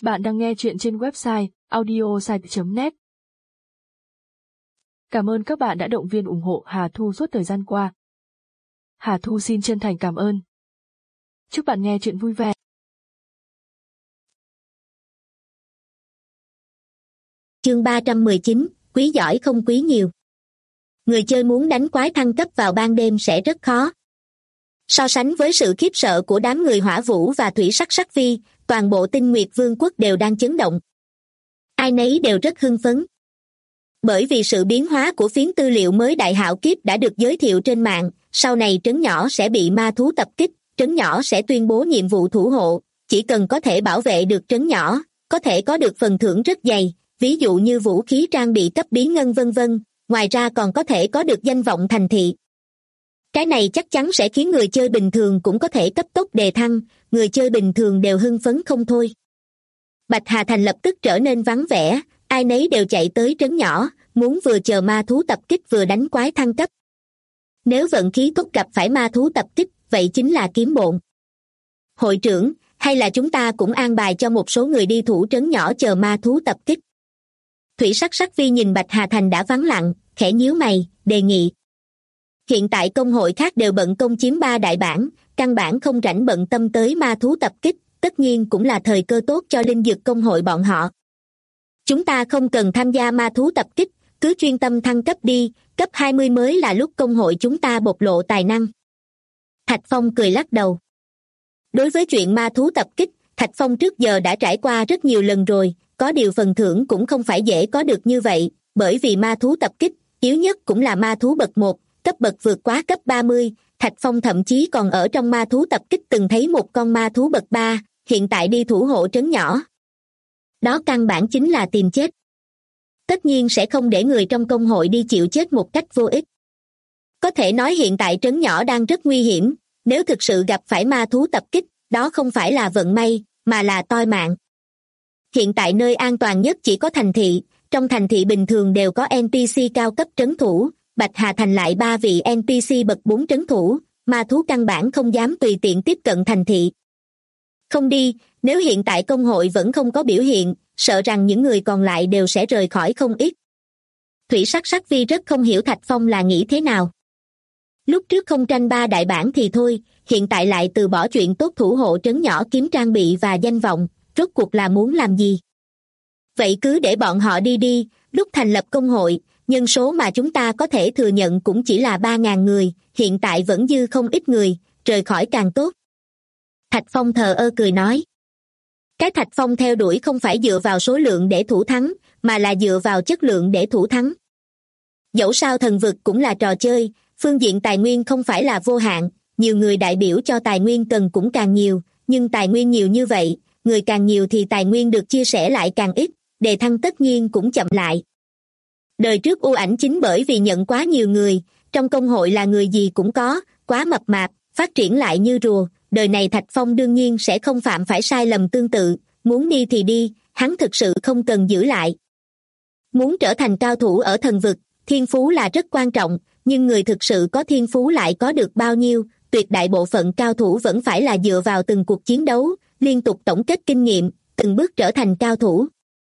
Bạn đang nghe chuyện trên website audiosite.net. Cảm ơn các bạn đã động viên ủng hộ Hà Thu suốt thời gian qua. Hà Thu xin chân thành cảm ơn. Chúc bạn nghe chuyện vui vẻ. Chương 319, quý giỏi không quý nhiều. Người chơi muốn đánh quái thăng cấp vào ban đêm sẽ rất khó. So sánh với sự khiếp sợ của đám người Hỏa Vũ và Thủy Sắc Sắc Vi, toàn bộ Tinh Nguyệt Vương quốc đều đang chấn động. Ai nấy đều rất hưng phấn. Bởi vì sự biến hóa của phiến tư liệu mới Đại Hạo Kiếp đã được giới thiệu trên mạng, sau này trấn nhỏ sẽ bị ma thú tập kích, trấn nhỏ sẽ tuyên bố nhiệm vụ thủ hộ, chỉ cần có thể bảo vệ được trấn nhỏ, có thể có được phần thưởng rất dày, ví dụ như vũ khí trang bị cấp bí ngân vân vân, ngoài ra còn có thể có được danh vọng thành thị. Cái này chắc chắn sẽ khiến người chơi bình thường cũng có thể cấp tốc đề thăng, người chơi bình thường đều hưng phấn không thôi. Bạch Hà Thành lập tức trở nên vắng vẻ, ai nấy đều chạy tới trấn nhỏ, muốn vừa chờ ma thú tập kích vừa đánh quái thăng cấp. Nếu vận khí tốt gặp phải ma thú tập kích, vậy chính là kiếm bộn. Hội trưởng, hay là chúng ta cũng an bài cho một số người đi thủ trấn nhỏ chờ ma thú tập kích. Thủy Sắc Sắc Vi nhìn Bạch Hà Thành đã vắng lặng, khẽ nhíu mày, đề nghị. Hiện tại công hội khác đều bận công chiếm 3 đại bản, căn bản không rảnh bận tâm tới ma thú tập kích, tất nhiên cũng là thời cơ tốt cho linh dược công hội bọn họ. Chúng ta không cần tham gia ma thú tập kích, cứ chuyên tâm thăng cấp đi, cấp 20 mới là lúc công hội chúng ta bộc lộ tài năng. Thạch Phong cười lắc đầu. Đối với chuyện ma thú tập kích, Thạch Phong trước giờ đã trải qua rất nhiều lần rồi, có điều phần thưởng cũng không phải dễ có được như vậy, bởi vì ma thú tập kích, yếu nhất cũng là ma thú bậc 1, cấp bậc vượt quá cấp 30, Thạch Phong thậm chí còn ở trong ma thú tập kích từng thấy một con ma thú bậc 3, hiện tại đi thủ hộ trấn nhỏ. Đó căn bản chính là tìm chết. Tất nhiên sẽ không để người trong công hội đi chịu chết một cách vô ích. Có thể nói hiện tại trấn nhỏ đang rất nguy hiểm, nếu thực sự gặp phải ma thú tập kích, đó không phải là vận may, mà là toi mạng. Hiện tại nơi an toàn nhất chỉ có thành thị, trong thành thị bình thường đều có NPC cao cấp trấn thủ, Bạch Hà Thành lại 3 vị NPC bậc 4 trấn thủ, ma thú căn bản không dám tùy tiện tiếp cận thành thị. Không đi, nếu hiện tại công hội vẫn không có biểu hiện, sợ rằng những người còn lại đều sẽ rời khỏi không ít. Thủy Sắc Sắc Vi rất không hiểu Thạch Phong là nghĩ thế nào. Lúc trước không tranh 3 đại bản thì thôi, hiện tại lại từ bỏ chuyện tốt thủ hộ trấn nhỏ kiếm trang bị và danh vọng, rốt cuộc là muốn làm gì? Vậy cứ để bọn họ đi đi, lúc thành lập công hội, nhân số mà chúng ta có thể thừa nhận cũng chỉ là 3.000 người, hiện tại vẫn dư không ít người, rời khỏi càng tốt. Thạch Phong thờ ơ cười nói. Cái Thạch Phong theo đuổi không phải dựa vào số lượng để thủ thắng, mà là dựa vào chất lượng để thủ thắng. Dẫu sao thần vực cũng là trò chơi, phương diện tài nguyên không phải là vô hạn, nhiều người đại biểu cho tài nguyên cần cũng càng nhiều, nhưng tài nguyên nhiều như vậy, người càng nhiều thì tài nguyên được chia sẻ lại càng ít, đề thăng tất nhiên cũng chậm lại. Đời trước U Ảnh chính bởi vì nhận quá nhiều người, trong công hội là người gì cũng có, quá mập mạp, phát triển lại như rùa, đời này Thạch Phong đương nhiên sẽ không phạm phải sai lầm tương tự, muốn đi thì đi, hắn thực sự không cần giữ lại. Muốn trở thành cao thủ ở thần vực, thiên phú là rất quan trọng, nhưng người thực sự có thiên phú lại có được bao nhiêu, tuyệt đại bộ phận cao thủ vẫn phải là dựa vào từng cuộc chiến đấu, liên tục tổng kết kinh nghiệm, từng bước trở thành cao thủ.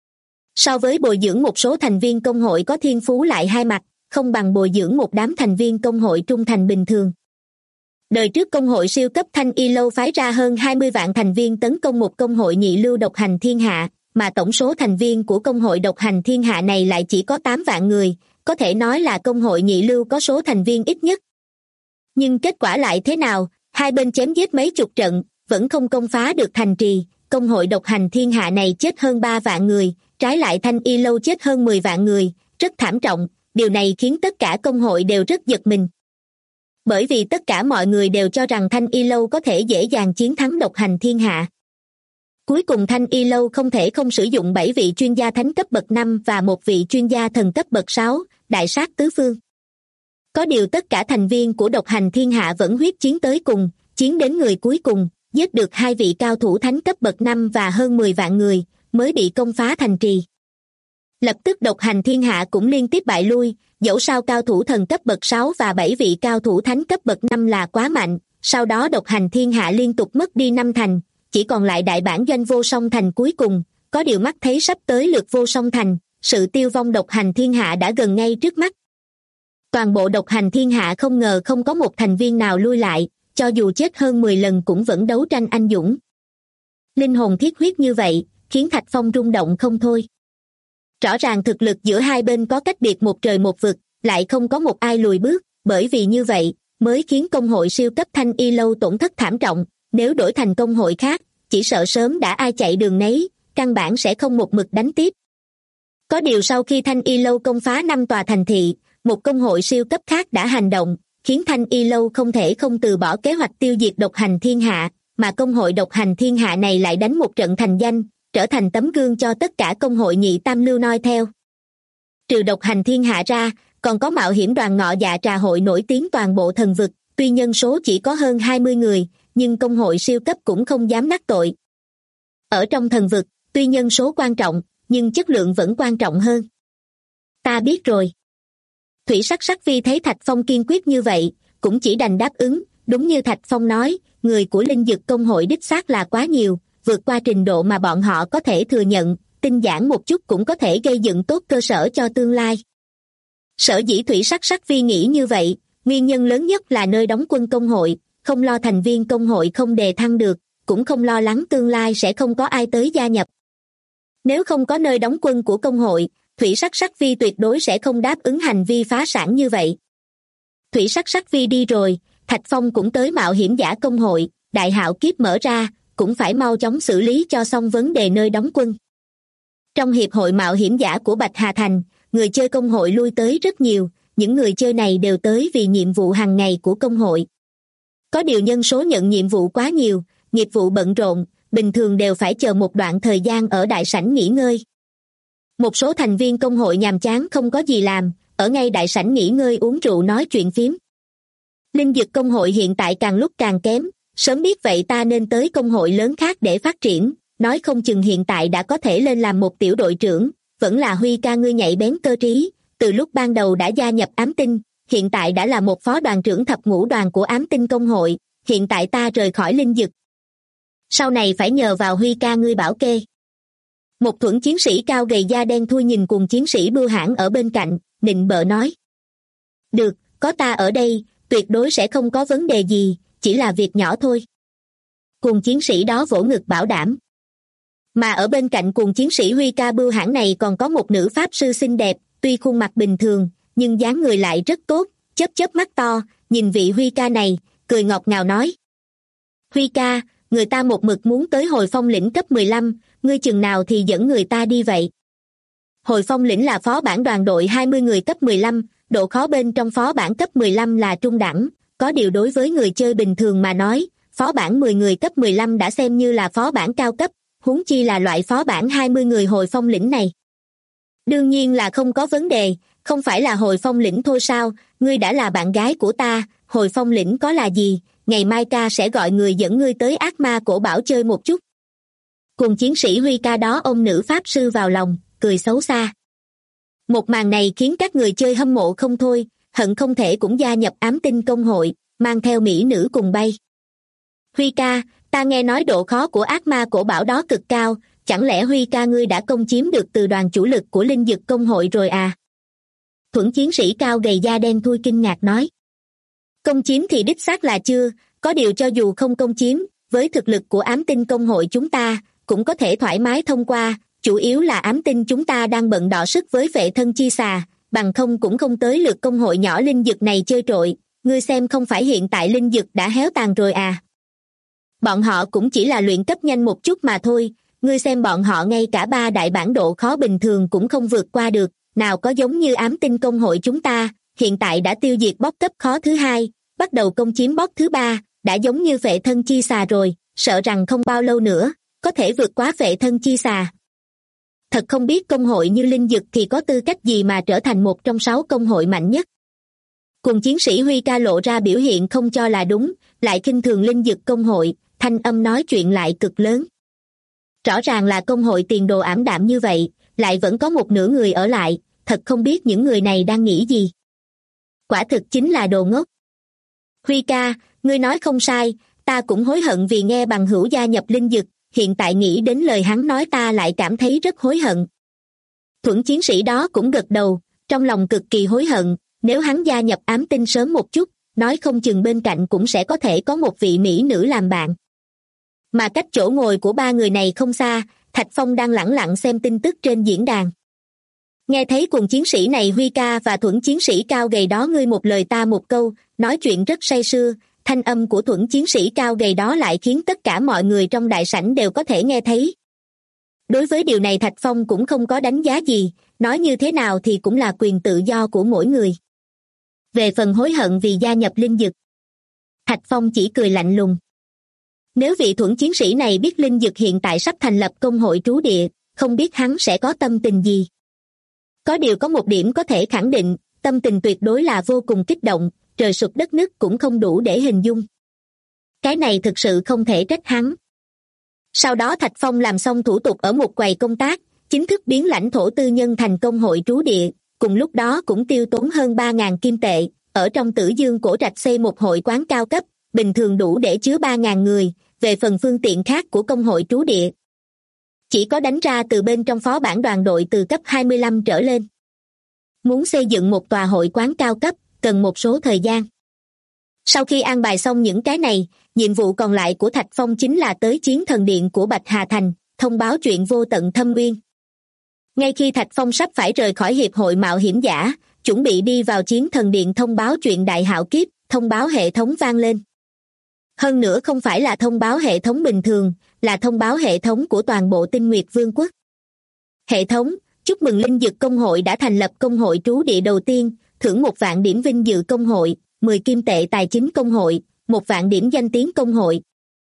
So với bồi dưỡng một số thành viên công hội có thiên phú lại hai mặt, không bằng bồi dưỡng một đám thành viên công hội trung thành bình thường. Đời trước công hội siêu cấp Thanh Y Lâu phái ra hơn 20 vạn thành viên tấn công một công hội nhị lưu độc hành thiên hạ, mà tổng số thành viên của công hội độc hành thiên hạ này lại chỉ có 8 vạn người, có thể nói là công hội nhị lưu có số thành viên ít nhất. Nhưng kết quả lại thế nào, hai bên chém giết mấy chục trận, vẫn không công phá được thành trì, công hội độc hành thiên hạ này chết hơn 3 vạn người, trái lại Thanh Y Lâu chết hơn 10 vạn người, rất thảm trọng, điều này khiến tất cả công hội đều rất giật mình. Bởi vì tất cả mọi người đều cho rằng Thanh Y Lâu có thể dễ dàng chiến thắng độc hành thiên hạ. Cuối cùng Thanh Y Lâu không thể không sử dụng 7 vị chuyên gia thánh cấp bậc 5 và một vị chuyên gia thần cấp bậc 6, đại sát tứ phương. Có điều tất cả thành viên của độc hành thiên hạ vẫn huyết chiến tới cùng, chiến đến người cuối cùng, giết được 2 vị cao thủ thánh cấp bậc 5 và hơn 10 vạn người, mới bị công phá thành trì. Lập tức độc hành thiên hạ cũng liên tiếp bại lui, dẫu sao cao thủ thần cấp bậc 6 và 7 vị cao thủ thánh cấp bậc 5 là quá mạnh, sau đó độc hành thiên hạ liên tục mất đi 5 thành, chỉ còn lại đại bản doanh vô song thành cuối cùng, có điều mắt thấy sắp tới lượt vô song thành, sự tiêu vong độc hành thiên hạ đã gần ngay trước mắt. Toàn bộ độc hành thiên hạ không ngờ không có một thành viên nào lui lại, cho dù chết hơn 10 lần cũng vẫn đấu tranh anh dũng. Linh hồn thiết huyết như vậy, khiến Thạch Phong rung động không thôi. Rõ ràng thực lực giữa hai bên có cách biệt một trời một vực, lại không có một ai lùi bước, bởi vì như vậy, mới khiến công hội siêu cấp Thanh Y Lâu tổn thất thảm trọng, nếu đổi thành công hội khác, chỉ sợ sớm đã ai chạy đường nấy, căn bản sẽ không một mực đánh tiếp. Có điều sau khi Thanh Y Lâu công phá 5 tòa thành thị, một công hội siêu cấp khác đã hành động, khiến Thanh Y Lâu không thể không từ bỏ kế hoạch tiêu diệt độc hành thiên hạ, mà công hội độc hành thiên hạ này lại đánh một trận thành danh, trở thành tấm gương cho tất cả công hội nhị tam lưu noi theo. Trừ độc hành thiên hạ ra, còn có mạo hiểm đoàn Ngọ Dạ Trà hội nổi tiếng toàn bộ thần vực, tuy nhân số chỉ có hơn 20 người, nhưng công hội siêu cấp cũng không dám đắc tội. Ở trong thần vực, tuy nhân số quan trọng, nhưng chất lượng vẫn quan trọng hơn. Ta biết rồi. Thủy Sắc Sắc Vi thấy Thạch Phong kiên quyết như vậy, cũng chỉ đành đáp ứng, đúng như Thạch Phong nói, người của linh dực công hội đích xác là quá nhiều, vượt qua trình độ mà bọn họ có thể thừa nhận, tinh giản một chút cũng có thể gây dựng tốt cơ sở cho tương lai. Sở dĩ Thủy Sắc Sắc Vi nghĩ như vậy, nguyên nhân lớn nhất là nơi đóng quân công hội, không lo thành viên công hội không đề thăng được, cũng không lo lắng tương lai sẽ không có ai tới gia nhập. Nếu không có nơi đóng quân của công hội, Thủy Sắc Sắc Vi tuyệt đối sẽ không đáp ứng hành vi phá sản như vậy. Thủy Sắc Sắc Vi đi rồi, Thạch Phong cũng tới mạo hiểm giả công hội, đại hạo kiếp mở ra, cũng phải mau chóng xử lý cho xong vấn đề nơi đóng quân. Trong hiệp hội mạo hiểm giả của Bạch Hà Thành, người chơi công hội lui tới rất nhiều, những người chơi này đều tới vì nhiệm vụ hàng ngày của công hội. Có điều nhân số nhận nhiệm vụ quá nhiều, nghiệp vụ bận rộn, bình thường đều phải chờ một đoạn thời gian ở đại sảnh nghỉ ngơi. Một số thành viên công hội nhàm chán không có gì làm, ở ngay đại sảnh nghỉ ngơi uống rượu nói chuyện phiếm. Linh dực công hội hiện tại càng lúc càng kém, sớm biết vậy ta nên tới công hội lớn khác để phát triển, nói không chừng hiện tại đã có thể lên làm một tiểu đội trưởng, vẫn là Huy ca ngươi nhạy bén cơ trí, từ lúc ban đầu đã gia nhập ám tinh, hiện tại đã là một phó đoàn trưởng thập ngũ đoàn của ám tinh công hội, hiện tại ta rời khỏi linh dực. Sau này phải nhờ vào Huy ca ngươi bảo kê. Một thuẫn chiến sĩ cao gầy da đen thui nhìn cùng chiến sĩ bưu hãn ở bên cạnh, nịnh bợ nói. Được, có ta ở đây, tuyệt đối sẽ không có vấn đề gì, chỉ là việc nhỏ thôi. Cùng chiến sĩ đó vỗ ngực bảo đảm. Mà ở bên cạnh cùng chiến sĩ Huy ca bưu hãn này còn có một nữ pháp sư xinh đẹp, tuy khuôn mặt bình thường, nhưng dáng người lại rất tốt, chớp chớp mắt to, nhìn vị Huy ca này, cười ngọt ngào nói. Huy ca, người ta một mực muốn tới hồi phong lĩnh cấp 15, ngươi chừng nào thì dẫn người ta đi vậy? Hồi phong lĩnh là phó bản đoàn đội 20 người cấp 15, độ khó bên trong phó bản cấp 15 là trung đẳng, có điều đối với người chơi bình thường mà nói, phó bản 10 người cấp 15 đã xem như là phó bản cao cấp, huống chi là loại phó bản 20 người hồi phong lĩnh này. Đương nhiên là không có vấn đề, không phải là hồi phong lĩnh thôi sao, ngươi đã là bạn gái của ta, hồi phong lĩnh có là gì, ngày mai ca sẽ gọi người dẫn ngươi tới ác ma cổ bảo chơi một chút. Cùng chiến sĩ Huy ca đó ôm nữ pháp sư vào lòng, cười xấu xa. Một màn này khiến các người chơi hâm mộ không thôi, hận không thể cũng gia nhập ám tinh công hội, mang theo mỹ nữ cùng bay. Huy ca, ta nghe nói độ khó của ác ma cổ bảo đó cực cao, chẳng lẽ Huy ca ngươi đã công chiếm được từ đoàn chủ lực của linh dực công hội rồi à? Thuẫn chiến sĩ cao gầy da đen thui kinh ngạc nói. Công chiếm thì đích xác là chưa, có điều cho dù không công chiếm, với thực lực của ám tinh công hội chúng ta, cũng có thể thoải mái thông qua, chủ yếu là ám tinh chúng ta đang bận đọ sức với Phệ Thân Chi Xà, bằng không cũng không tới lượt công hội nhỏ linh dực này chơi trội, ngươi xem không phải hiện tại linh dực đã héo tàn rồi à? Bọn họ cũng chỉ là luyện cấp nhanh một chút mà thôi, ngươi xem bọn họ ngay cả 3 đại bản độ khó bình thường cũng không vượt qua được, nào có giống như ám tinh công hội chúng ta, hiện tại đã tiêu diệt boss cấp khó thứ 2, bắt đầu công chiếm boss thứ 3, đã giống như Phệ Thân Chi Xà rồi, sợ rằng không bao lâu nữa, có thể vượt quá Phệ Thân Chi Xà. Thật không biết công hội như linh dực thì có tư cách gì mà trở thành một trong 6 công hội mạnh nhất. Cùng chiến sĩ Huy ca lộ ra biểu hiện không cho là đúng, lại khinh thường linh dực công hội, thanh âm nói chuyện lại cực lớn. Rõ ràng là công hội tiền đồ ảm đạm như vậy, lại vẫn có một nửa người ở lại, thật không biết những người này đang nghĩ gì. Quả thực chính là đồ ngốc. Huy ca, ngươi nói không sai, ta cũng hối hận vì nghe bằng hữu gia nhập linh dực, hiện tại nghĩ đến lời hắn nói ta lại cảm thấy rất hối hận. Thuẫn chiến sĩ đó cũng gật đầu, trong lòng cực kỳ hối hận, nếu hắn gia nhập ám tinh sớm một chút, nói không chừng bên cạnh cũng sẽ có thể có một vị mỹ nữ làm bạn. Mà cách chỗ ngồi của ba người này không xa, Thạch Phong đang lẳng lặng xem tin tức trên diễn đàn. Nghe thấy cùng chiến sĩ này Huy ca và Thuẫn chiến sĩ cao gầy đó ngươi một lời ta một câu, nói chuyện rất say sưa, thanh âm của Thuẫn chiến sĩ cao gầy đó lại khiến tất cả mọi người trong đại sảnh đều có thể nghe thấy. Đối với điều này Thạch Phong cũng không có đánh giá gì, nói như thế nào thì cũng là quyền tự do của mỗi người. Về phần hối hận vì gia nhập linh dực, Thạch Phong chỉ cười lạnh lùng. Nếu vị Thuẫn chiến sĩ này biết linh dực hiện tại sắp thành lập công hội trú địa, không biết hắn sẽ có tâm tình gì. Có điều có một điểm có thể khẳng định, tâm tình tuyệt đối là vô cùng kích động, trời sụp đất nứt cũng không đủ để hình dung. Cái này thực sự không thể trách hắn. Sau đó Thạch Phong làm xong thủ tục ở một quầy công tác, chính thức biến lãnh thổ tư nhân thành công hội trú địa, cùng lúc đó cũng tiêu tốn hơn 3.000 kim tệ, ở trong Tử Dương Cổ Trạch xây một hội quán cao cấp, bình thường đủ để chứa 3.000 người, về phần phương tiện khác của công hội trú địa. Chỉ có đánh ra từ bên trong phó bản đoàn đội từ cấp 25 trở lên. Muốn xây dựng một tòa hội quán cao cấp, cần một số thời gian. Sau khi an bài xong những cái này, nhiệm vụ còn lại của Thạch Phong chính là tới Chiến Thần Điện của Bạch Hà Thành, thông báo chuyện Vô Tận Thâm Uyên. Ngay khi Thạch Phong sắp phải rời khỏi hiệp hội mạo hiểm giả, chuẩn bị đi vào Chiến Thần Điện thông báo chuyện đại hạo kiếp, thông báo hệ thống vang lên. Hơn nữa không phải là thông báo hệ thống bình thường, là thông báo hệ thống của toàn bộ Tinh Nguyệt Vương quốc. Hệ thống, chúc mừng linh dực công hội đã thành lập công hội trú địa đầu tiên, thưởng 1.000 điểm vinh dự công hội, 10 kim tệ tài chính công hội, 1.000 điểm danh tiếng công hội.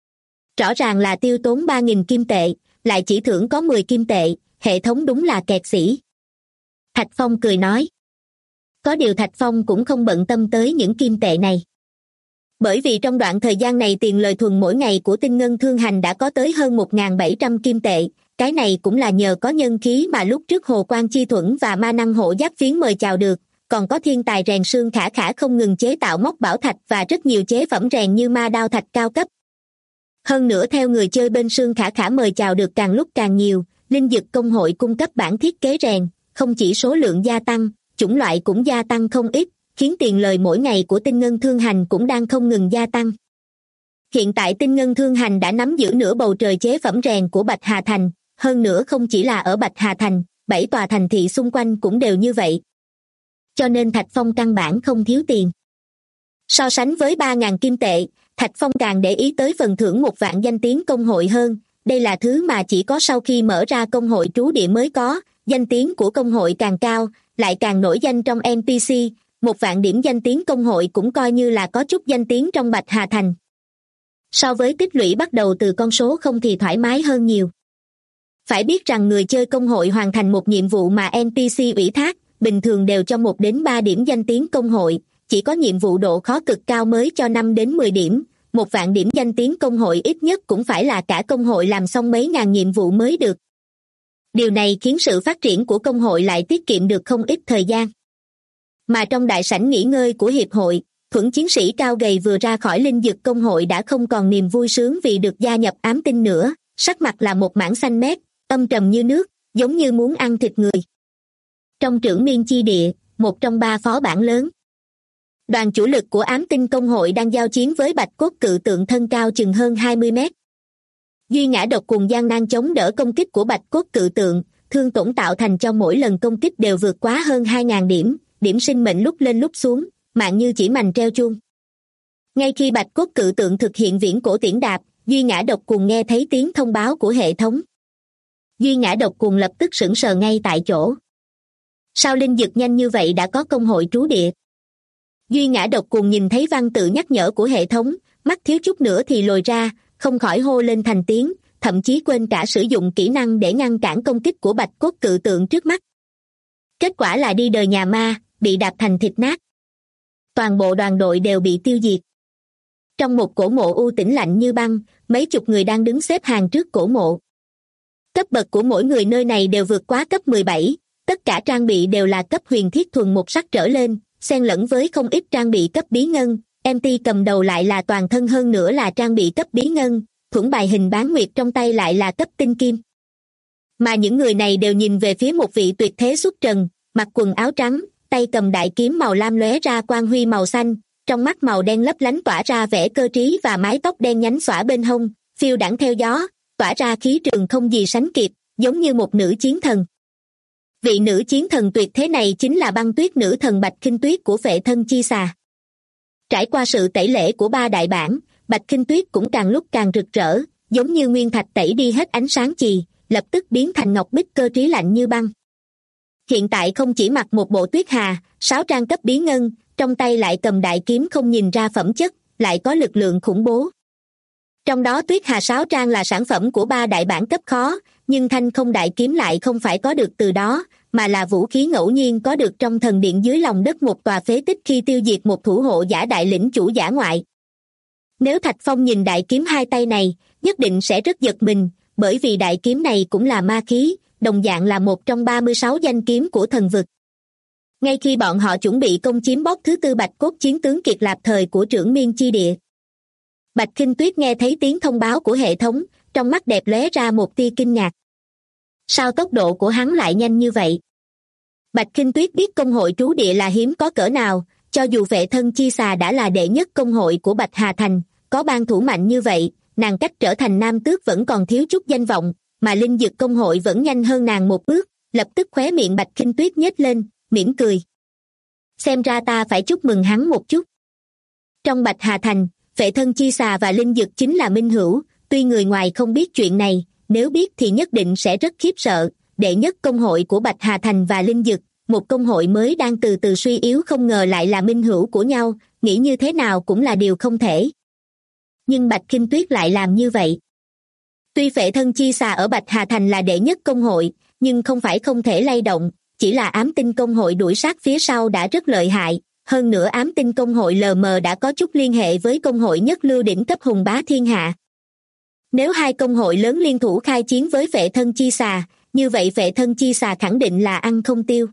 Rõ ràng là tiêu tốn 3.000 kim tệ, lại chỉ thưởng có 10 kim tệ, hệ thống đúng là kẹt xỉ. Thạch Phong cười nói. Có điều Thạch Phong cũng không bận tâm tới những kim tệ này. Bởi vì trong đoạn thời gian này tiền lời thuần mỗi ngày của Tinh Ngân Thương Hành đã có tới hơn 1.700 kim tệ, cái này cũng là nhờ có nhân khí mà lúc trước Hồ Quan Chi Thuẫn và ma năng hộ giáp phiến mời chào được, còn có thiên tài rèn xương Khả Khả không ngừng chế tạo móc bảo thạch và rất nhiều chế phẩm rèn như ma đao thạch cao cấp. Hơn nữa theo người chơi bên xương Khả Khả mời chào được càng lúc càng nhiều, linh dực công hội cung cấp bản thiết kế rèn, không chỉ số lượng gia tăng, chủng loại cũng gia tăng không ít, khiến tiền lời mỗi ngày của Tinh Ngân Thương Hành cũng đang không ngừng gia tăng. Hiện tại Tinh Ngân Thương Hành đã nắm giữ nửa bầu trời chế phẩm rèn của Bạch Hà Thành, hơn nữa không chỉ là ở Bạch Hà Thành, 7 tòa thành thị xung quanh cũng đều như vậy. Cho nên Thạch Phong căn bản không thiếu tiền. So sánh với 3.000 kim tệ, Thạch Phong càng để ý tới phần thưởng 1.000 danh tiếng công hội hơn, đây là thứ mà chỉ có sau khi mở ra công hội trú địa mới có, danh tiếng của công hội càng cao, lại càng nổi danh trong NPC, 1.000 điểm danh tiếng công hội cũng coi như là có chút danh tiếng trong Bạch Hà Thành. So với tích lũy bắt đầu từ con số không thì thoải mái hơn nhiều. Phải biết rằng người chơi công hội hoàn thành một nhiệm vụ mà NPC ủy thác, bình thường đều cho 1 đến 3 điểm danh tiếng công hội, chỉ có nhiệm vụ độ khó cực cao mới cho 5 đến 10 điểm, 1.000 điểm danh tiếng công hội ít nhất cũng phải là cả công hội làm xong mấy ngàn nhiệm vụ mới được. Điều này khiến sự phát triển của công hội lại tiết kiệm được không ít thời gian. Mà trong đại sảnh nghỉ ngơi của hiệp hội, Thuẫn chiến sĩ cao gầy vừa ra khỏi linh dực công hội đã không còn niềm vui sướng vì được gia nhập ám tinh nữa, sắc mặt là một mảng xanh mét, âm trầm như nước, giống như muốn ăn thịt người. Trong Trưởng Miên Chi Địa, một trong 3 phó bản lớn, đoàn chủ lực của ám tinh công hội đang giao chiến với bạch cốt cự tượng thân cao chừng hơn 20 mét. Duy Ngã Độc cùng gian nan chống đỡ công kích của bạch cốt cự tượng, thương tổn tạo thành cho mỗi lần công kích đều vượt quá hơn 2.000 điểm, điểm sinh mệnh lúc lên lúc xuống, mạng như chỉ mành treo chuông. Ngay khi bạch cốt cự tượng thực hiện viễn cổ tiễn đạp, Duy Ngã Độc cùng nghe thấy tiếng thông báo của hệ thống. Duy Ngã Độc cùng lập tức sững sờ ngay tại chỗ. Sao linh dực nhanh như vậy đã có công hội trú địa? Duy Ngã Độc cùng nhìn thấy văn tự nhắc nhở của hệ thống, mắt thiếu chút nữa thì lồi ra, không khỏi hô lên thành tiếng, thậm chí quên cả sử dụng kỹ năng để ngăn cản công kích của bạch cốt cự tượng trước mắt. Kết quả là đi đời nhà ma, bị đạp thành thịt nát. Toàn bộ đoàn đội đều bị tiêu diệt. Trong một cổ mộ u tĩnh lạnh như băng, mấy chục người đang đứng xếp hàng trước cổ mộ. Cấp bậc của mỗi người nơi này đều vượt quá cấp 17, tất cả trang bị đều là cấp huyền thiết thuần một sắc trở lên, xen lẫn với không ít trang bị cấp bí ngân, MT cầm đầu lại là toàn thân hơn nữa là trang bị cấp bí ngân, thuẫn bài hình bán nguyệt trong tay lại là cấp tinh kim. Mà những người này đều nhìn về phía một vị tuyệt thế xuất trần, mặc quần áo trắng, tay cầm đại kiếm màu lam lóe ra quang huy màu xanh, trong mắt màu đen lấp lánh tỏa ra vẻ cơ trí và mái tóc đen nhánh xõa bên hông, phiêu đãng theo gió, tỏa ra khí trường không gì sánh kịp, giống như một nữ chiến thần. Vị nữ chiến thần tuyệt thế này chính là băng tuyết nữ thần Bạch Khinh Tuyết của Phệ Thân Chi Xà. Trải qua sự tẩy lễ của 3 đại bản, Bạch Khinh Tuyết cũng càng lúc càng rực rỡ, giống như nguyên thạch tẩy đi hết ánh sáng chì, lập tức biến thành ngọc bích cơ trí lạnh như băng. Hiện tại không chỉ mặc một bộ tuyết hà, 6 trang cấp bí ngân, trong tay lại cầm đại kiếm không nhìn ra phẩm chất, lại có lực lượng khủng bố. Trong đó tuyết hà 6 trang là sản phẩm của 3 đại bản cấp khó, nhưng thanh không đại kiếm lại không phải có được từ đó, mà là vũ khí ngẫu nhiên có được trong thần điện dưới lòng đất một tòa phế tích khi tiêu diệt một thủ hộ giả đại lĩnh chủ giả ngoại. Nếu Thạch Phong nhìn đại kiếm 2 tay này, nhất định sẽ rất giật mình, bởi vì đại kiếm này cũng là ma khí, đồng dạng là một trong 36 danh kiếm của thần vực. Ngay khi bọn họ chuẩn bị công chiếm bóp thứ 4 bạch cốt chiến tướng kiệt lạp thời của trưởng miên chi địa, Bạch Khinh Tuyết nghe thấy tiếng thông báo của hệ thống, trong mắt đẹp lóe ra một tia kinh ngạc. Sao tốc độ của hắn lại nhanh như vậy? Bạch Khinh Tuyết biết công hội trú địa là hiếm có cỡ nào, cho dù Phệ Thân Chi Xà đã là đệ nhất công hội của Bạch Hà Thành, có ban thủ mạnh như vậy, nàng cách trở thành nam tước vẫn còn thiếu chút danh vọng, mà linh dược công hội vẫn nhanh hơn nàng một bước, lập tức khóe miệng Bạch Khinh Tuyết nhếch lên, mỉm cười. Xem ra ta phải chúc mừng hắn một chút. Trong Bạch Hà Thành, Phệ Thân Chi Xà và linh dược chính là minh hữu, tuy người ngoài không biết chuyện này, nếu biết thì nhất định sẽ rất khiếp sợ. Đệ nhất công hội của Bạch Hà Thành và linh dược, một công hội mới đang từ từ suy yếu không ngờ lại là minh hữu của nhau, nghĩ như thế nào cũng là điều không thể. Nhưng Bạch Khinh Tuyết lại làm như vậy. Tuy Phệ Thân Chi Xà ở Bạch Hà Thành là đệ nhất công hội, nhưng không phải không thể lay động, chỉ là ám tinh công hội đuổi sát phía sau đã rất lợi hại, hơn nữa ám tinh công hội lờ mờ đã có chút liên hệ với công hội nhất lưu đỉnh cấp hùng bá thiên hạ. Nếu 2 công hội lớn liên thủ khai chiến với Phệ Thân Chi Xà, như vậy Phệ Thân Chi Xà khẳng định là ăn không tiêu.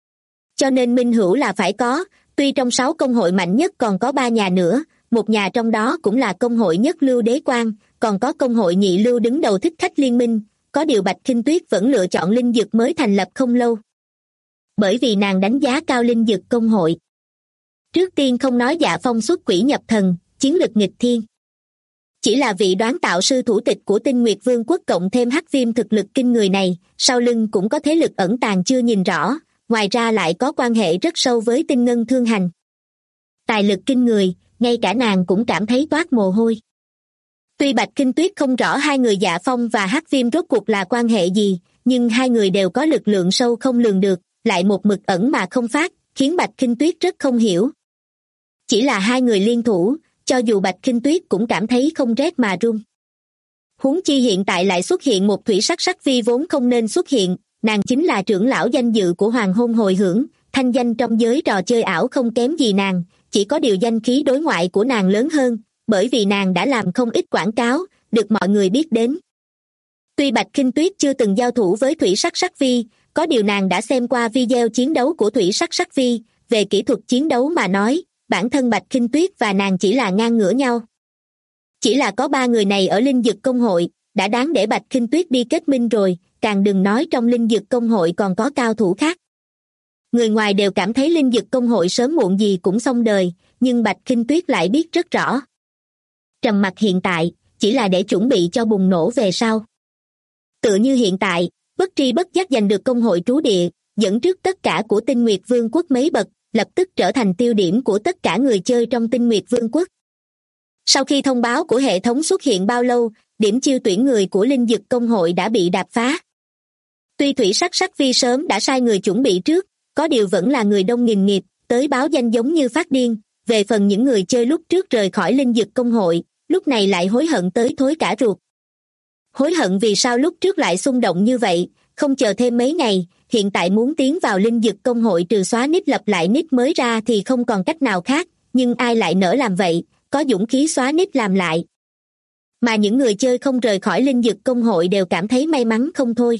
Cho nên minh hữu là phải có, tuy trong 6 công hội mạnh nhất còn có 3 nhà nữa, một nhà trong đó cũng là công hội nhất lưu Đế Quan, còn có công hội nhị lưu đứng đầu Thích Khách Liên Minh, có điều Bạch Khinh Tuyết vẫn lựa chọn linh dược mới thành lập không lâu. Bởi vì nàng đánh giá cao linh dược công hội. Trước tiên không nói Dạ Phong xuất quỷ nhập thần, chiến lực nghịch thiên. Chỉ là vị đoán tạo sư thủ tịch của Tinh Nguyệt Vương quốc cộng thêm Hắc Viêm thực lực kinh người này, sau lưng cũng có thế lực ẩn tàng chưa nhìn rõ, ngoài ra lại có quan hệ rất sâu với Tinh Ngân Thương Hành. Tài lực kinh người, ngay cả nàng cũng cảm thấy toát mồ hôi. Tuy Bạch Khinh Tuyết không rõ 2 người Dạ Phong và Hắc Viêm rốt cuộc là quan hệ gì, nhưng 2 người đều có lực lượng sâu không lường được, lại một mực ẩn mà không phát, khiến Bạch Khinh Tuyết rất không hiểu. Chỉ là 2 người liên thủ, cho dù Bạch Khinh Tuyết cũng cảm thấy không rét mà run. Huống chi hiện tại lại xuất hiện một thủy sắc sắc vi vốn không nên xuất hiện, nàng chính là trưởng lão danh dự của Hoàng Hôn Hồi Hưởng, thanh danh trong giới trò chơi ảo không kém gì nàng, chỉ có điều danh khí đối ngoại của nàng lớn hơn, bởi vì nàng đã làm không ít quảng cáo, được mọi người biết đến. Tuy Bạch Khinh Tuyết chưa từng giao thủ với thủy sắc sắc vi, có điều nàng đã xem qua video chiến đấu của thủy sắc sắc vi, về kỹ thuật chiến đấu mà nói, bản thân Bạch Khinh Tuyết và nàng chỉ là ngang ngửa nhau. Chỉ là có 3 người này ở linh dược công hội, đã đáng để Bạch Khinh Tuyết đi kết minh rồi, càng đừng nói trong linh dược công hội còn có cao thủ khác. Người ngoài đều cảm thấy linh dược công hội sớm muộn gì cũng xong đời, nhưng Bạch Khinh Tuyết lại biết rất rõ. Trầm mặc hiện tại, chỉ là để chuẩn bị cho bùng nổ về sau. Tựa như hiện tại, bất tri bất giác giành được công hội trú địa, dẫn trước tất cả của Tinh Nguyệt Vương quốc mấy bậc, lập tức trở thành tiêu điểm của tất cả người chơi trong Tinh Nguyệt Vương quốc. Sau khi thông báo của hệ thống xuất hiện bao lâu, điểm chiêu tuyển người của linh dược công hội đã bị đạp phá. Tuy thủy sắc sắc vi sớm đã sai người chuẩn bị trước, có điều vẫn là người đông nghìn nghịt, tới báo danh giống như phát điên. Về phần những người chơi lúc trước rời khỏi linh dược công hội, lúc này lại hối hận tới thối cả ruột. Hối hận vì sao lúc trước lại xung động như vậy, không chờ thêm mấy ngày, hiện tại muốn tiến vào linh dược công hội trừ xóa nick lập lại nick mới ra thì không còn cách nào khác, nhưng ai lại nỡ làm vậy, có dũng khí xóa nick làm lại. Mà những người chơi không rời khỏi linh dược công hội đều cảm thấy may mắn không thôi.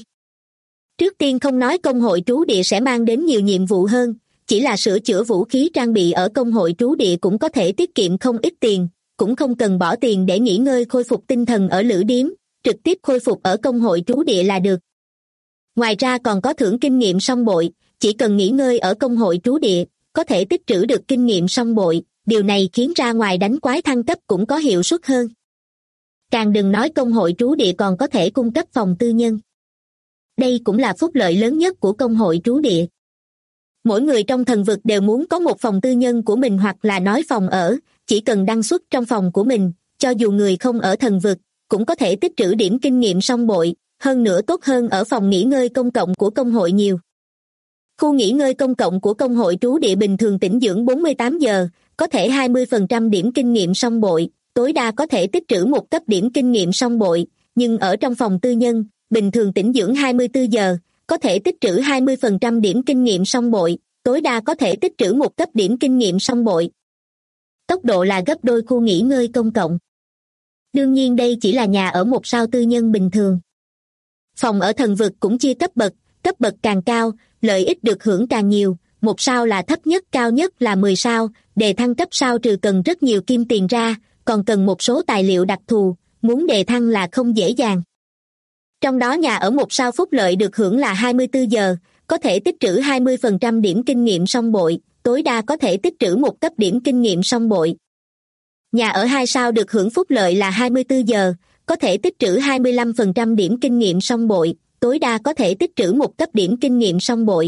Trước tiên không nói công hội trú địa sẽ mang đến nhiều nhiệm vụ hơn, chỉ là sửa chữa vũ khí trang bị ở công hội trú địa cũng có thể tiết kiệm không ít tiền, cũng không cần bỏ tiền để nghỉ ngơi khôi phục tinh thần ở lữ điếm, trực tiếp khôi phục ở công hội trú địa là được. Ngoài ra còn có thưởng kinh nghiệm song bội, chỉ cần nghỉ ngơi ở công hội trú địa, có thể tích trữ được kinh nghiệm song bội, điều này khiến ra ngoài đánh quái thăng cấp cũng có hiệu suất hơn. Càng đừng nói công hội trú địa còn có thể cung cấp phòng tư nhân. Đây cũng là phúc lợi lớn nhất của công hội trú địa. Mỗi người trong thần vực đều muốn có một phòng tư nhân của mình hoặc là nói phòng ở, chỉ cần đăng xuất trong phòng của mình, cho dù người không ở thần vực, cũng có thể tích trữ điểm kinh nghiệm song bội, hơn nữa tốt hơn ở phòng nghỉ ngơi công cộng của công hội nhiều. Khu nghỉ ngơi công cộng của công hội trú địa bình thường tĩnh dưỡng 48 giờ, có thể 20% điểm kinh nghiệm song bội, tối đa có thể tích trữ một cấp điểm kinh nghiệm song bội, nhưng ở trong phòng tư nhân, bình thường tĩnh dưỡng 24 giờ, có thể tích trữ 20% điểm kinh nghiệm song bội, tối đa có thể tích trữ một cấp điểm kinh nghiệm song bội. Tốc độ là gấp đôi khu nghỉ ngơi công cộng. Đương nhiên đây chỉ là nhà ở 1 sao tư nhân bình thường. Phòng ở thần vực cũng chia cấp bậc càng cao, lợi ích được hưởng càng nhiều, 1 sao là thấp nhất, cao nhất là 10 sao, đề thăng cấp sao trừ cần rất nhiều kim tiền ra, còn cần một số tài liệu đặc thù, muốn đề thăng là không dễ dàng. Trong đó nhà ở 1 sao phúc lợi được hưởng là 24 giờ, có thể tích trữ 20% điểm kinh nghiệm song bội, tối đa có thể tích trữ một cấp điểm kinh nghiệm song bội. Nhà ở 2 sao được hưởng phúc lợi là 24 giờ, có thể tích trữ 25% điểm kinh nghiệm song bội, tối đa có thể tích trữ một cấp điểm kinh nghiệm song bội.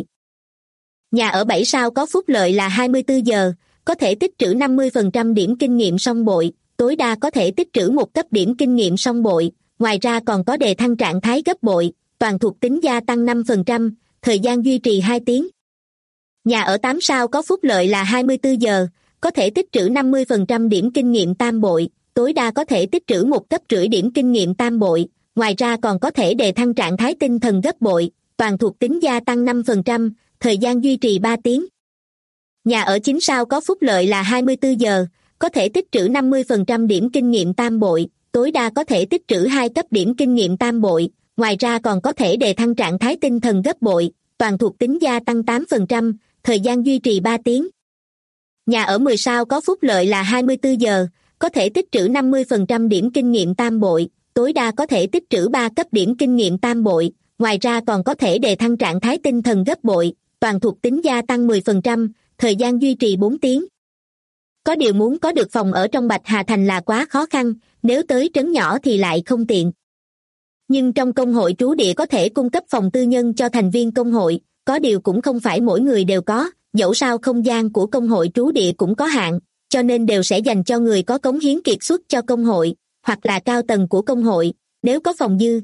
Nhà ở 7 sao có phúc lợi là 24 giờ, có thể tích trữ 50% điểm kinh nghiệm song bội, tối đa có thể tích trữ một cấp điểm kinh nghiệm song bội, ngoài ra còn có đề thăng trạng thái gấp bội, toàn thuộc tính gia tăng 5%, thời gian duy trì 2 tiếng. Nhà ở 8 sao có phúc lợi là 24 giờ, có thể tích trữ 50% điểm kinh nghiệm tam bội, tối đa có thể tích trữ một cấp rưỡi điểm kinh nghiệm tam bội, ngoài ra còn có thể đề thăng trạng thái tinh thần gấp bội, toàn thuộc tính gia tăng 5%, thời gian duy trì 3 tiếng. Nhà ở 9 sao có phúc lợi là 24 giờ, có thể tích trữ 50% điểm kinh nghiệm tam bội, tối đa có thể tích trữ 2 cấp điểm kinh nghiệm tam bội, ngoài ra còn có thể đề thăng trạng thái tinh thần gấp bội, toàn thuộc tính gia tăng 8%, thời gian duy trì 3 tiếng. Nhà ở 10 sao có phúc lợi là 24 giờ, có thể tích trữ 50% điểm kinh nghiệm tam bội, tối đa có thể tích trữ 3 cấp điểm kinh nghiệm tam bội, ngoài ra còn có thể đề thăng trạng thái tinh thần gấp bội, toàn thuộc tính gia tăng 10%, thời gian duy trì 4 tiếng. Có điều muốn có được phòng ở trong Bạch Hà Thành là quá khó khăn, nếu tới trấn nhỏ thì lại không tiện. Nhưng trong công hội trú địa có thể cung cấp phòng tư nhân cho thành viên công hội, có điều cũng không phải mỗi người đều có, dẫu sao không gian của công hội trú địa cũng có hạn, cho nên đều sẽ dành cho người có cống hiến kiệt xuất cho công hội, hoặc là cao tầng của công hội, nếu có phòng dư.